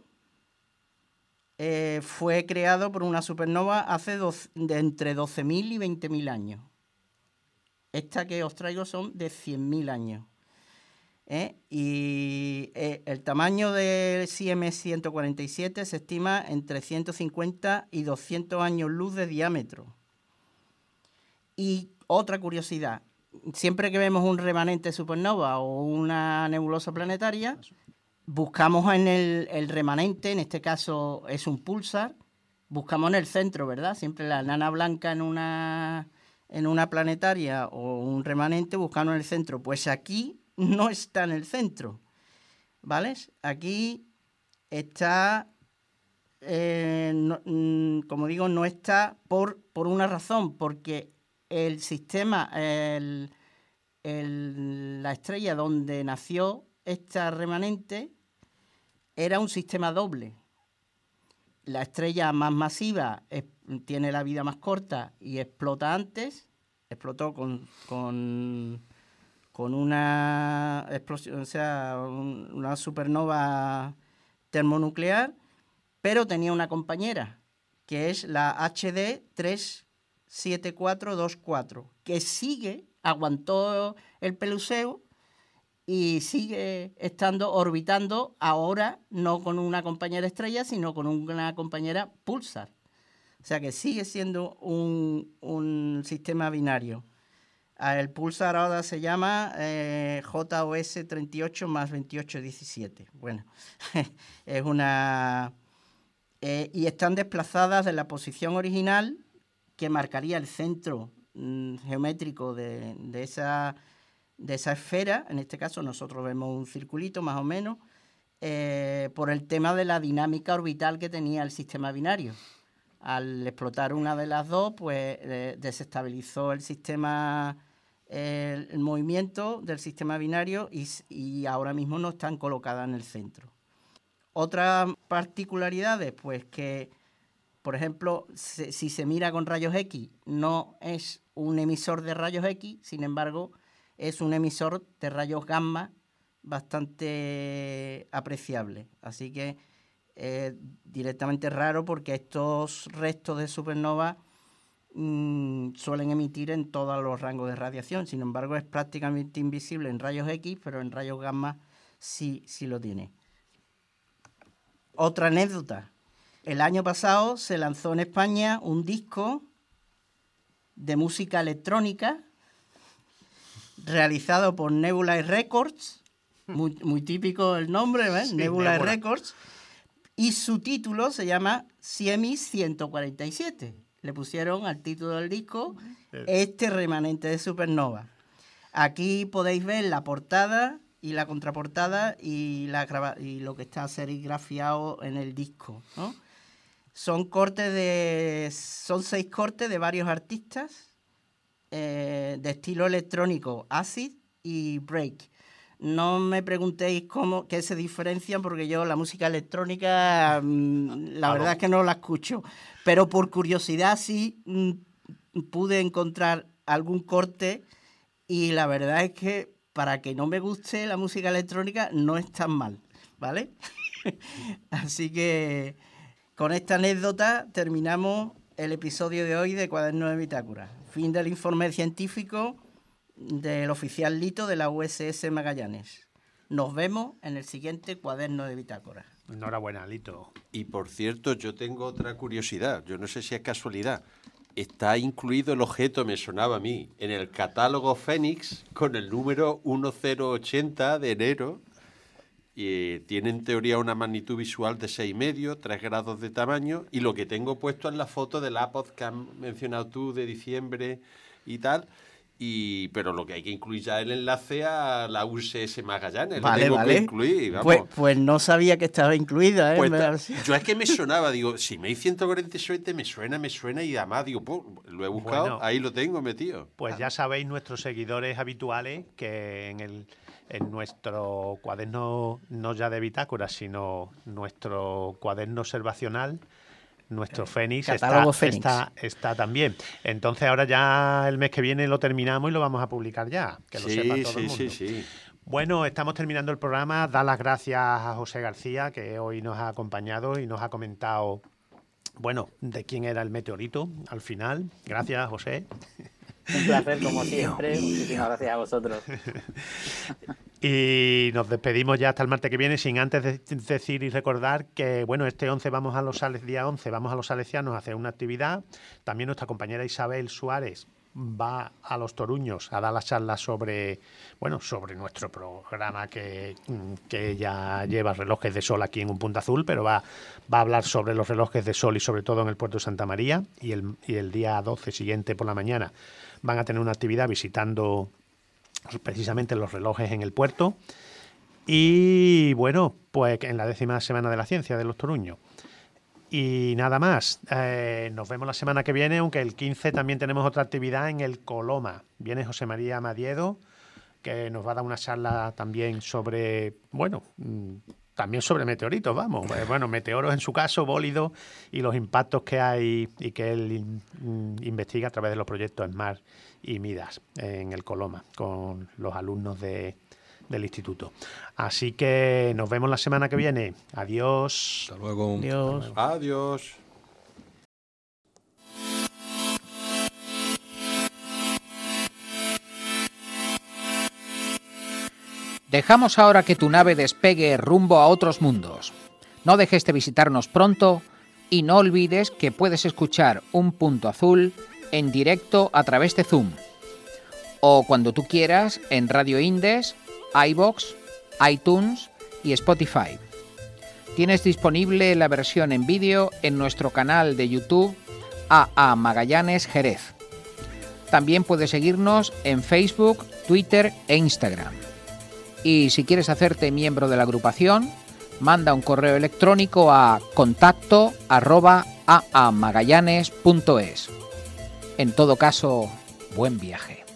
eh, fue creado por una supernova hace dos, de entre doce mil y veinte mil años. Esta que os traigo son de cien mil años. ¿Eh? Y eh, el tamaño del C M ciento cuarenta y siete se estima entre ciento cincuenta y doscientos años luz de diámetro. Y otra curiosidad, siempre que vemos un remanente supernova o una nebulosa planetaria, buscamos en el, el remanente, en este caso es un pulsar, buscamos en el centro, ¿verdad? Siempre la nana blanca en una, en una planetaria o un remanente buscamos en el centro. Pues aquí no está en el centro, ¿vale? Aquí está, eh, no, como digo, no está por, por una razón, porque el sistema, el, el, la estrella donde nació esta remanente era un sistema doble. La estrella más masiva es, tiene la vida más corta y explota antes. Explotó con, con, con una explosión, o sea, un, una supernova termonuclear, pero tenía una compañera, que es la H D tres siete cuatro dos cuatro, que sigue, aguantó el peluseo y sigue estando orbitando ahora no con una compañera estrella, sino con una compañera pulsar. O sea que sigue siendo un, un sistema binario. El pulsar ahora se llama eh, J O S treinta y ocho más veintiocho diecisiete. Bueno, es una... Eh, y están desplazadas de la posición original que marcaría el centro mm, geométrico de, de esa... de esa esfera. En este caso nosotros vemos un circulito más o menos, eh, por el tema de la dinámica orbital que tenía el sistema binario. Al explotar una de las dos, pues eh, desestabilizó el sistema, eh, el movimiento del sistema binario y, y ahora mismo no están colocadas en el centro. Otras particularidades, pues que, por ejemplo, se, si se mira con rayos X, no es un emisor de rayos X, sin embargo, es un emisor de rayos gamma bastante apreciable. Así que es directamente raro porque estos restos de supernova mmm, suelen emitir en todos los rangos de radiación. Sin embargo, es prácticamente invisible en rayos X, pero en rayos gamma sí, sí lo tiene. Otra anécdota. El año pasado se lanzó en España un disco de música electrónica realizado por Nebula Records, muy, muy típico el nombre, ¿ves? Sí, Nebula, Nebula Records, y su título se llama Siemis ciento cuarenta y siete. Le pusieron al título del disco Este remanente de supernova. Aquí podéis ver la portada y la contraportada y, la grava- y lo que está serigrafiado en el disco, ¿no? Son cortes de... son seis cortes de varios artistas, Eh, de estilo electrónico, acid y break. No me preguntéis cómo, qué se diferencian, porque yo la música electrónica mmm, la verdad es que no la escucho, pero por curiosidad sí mmm, pude encontrar algún corte y la verdad es que para que no me guste la música electrónica no es tan mal, ¿vale? Así que con esta anécdota terminamos el episodio de hoy de Cuaderno de Bitácora. Fin del informe científico del oficial Lito de la U S S Magallanes. Nos vemos en el siguiente Cuaderno de Bitácora. Enhorabuena, Lito. Y por cierto, yo tengo otra curiosidad. Yo no sé si es casualidad. Está incluido el objeto, me sonaba a mí, en el catálogo Fénix con el número diez ochenta de enero. Y tiene en teoría una magnitud visual de seis coma cinco, tres grados de tamaño, y lo que tengo puesto es la foto del APOD que has mencionado tú de diciembre y tal, y pero lo que hay que incluir ya es el enlace a la U S S Magallanes. Vale, lo tengo vale. que incluir, vamos. Pues, pues no sabía que estaba incluida, ¿eh? Pues Me- ta- yo es que me sonaba, digo, si me hay ciento cuarenta y siete me suena, me suena, y además digo, pues, lo he buscado, Bueno. ahí lo tengo metido. Pues ya sabéis, nuestros seguidores habituales, que en el en nuestro cuaderno, no ya de bitácora, sino nuestro cuaderno observacional, nuestro Fénix está, catálogo Fénix. está, está también. Entonces ahora ya el mes que viene lo terminamos y lo vamos a publicar ya, que lo Sí, sepa todo sí, el mundo. sí, sí. Bueno, estamos terminando el programa. Da las gracias a José García, que hoy nos ha acompañado y nos ha comentado, bueno, de quién era el meteorito al final. Gracias, José. Un placer, como siempre. Muchísimas gracias a vosotros. Y nos despedimos ya hasta el martes que viene, sin antes de decir y recordar que, bueno, este once vamos a los Sales, día once vamos a los Salesianos a hacer una actividad. También nuestra compañera Isabel Suárez va a los Toruños a dar la charla sobre, bueno, sobre nuestro programa que, que ella lleva, Relojes de Sol, aquí en Un Punto Azul, pero va, va a hablar sobre los relojes de sol y sobre todo en el puerto de Santa María. Y el, y el día doce siguiente por la mañana van a tener una actividad visitando precisamente los relojes en el puerto. Y bueno, pues en la décima semana de la ciencia de los Toruños. Y nada más, eh, nos vemos la semana que viene, aunque el quince también tenemos otra actividad en el Coloma. Viene José María Madiedo, que nos va a dar una charla también sobre, bueno, también sobre meteoritos, vamos. Bueno, meteoros en su caso, bólidos, y los impactos que hay y que él investiga a través de los proyectos SMART y Midas en el Coloma, con los alumnos de, del instituto. Así que nos vemos la semana que viene. Adiós. Hasta luego. Adiós. Adiós. Dejamos ahora que tu nave despegue rumbo a otros mundos. No dejes de visitarnos pronto y no olvides que puedes escuchar Un Punto Azul en directo a través de Zoom o cuando tú quieras en Radio Indes, iVoox, iTunes y Spotify. Tienes disponible la versión en vídeo en nuestro canal de YouTube A A Magallanes Jerez. También puedes seguirnos en Facebook, Twitter e Instagram. Y si quieres hacerte miembro de la agrupación, manda un correo electrónico a contacto arroba aamagallanes punto es. En todo caso, buen viaje.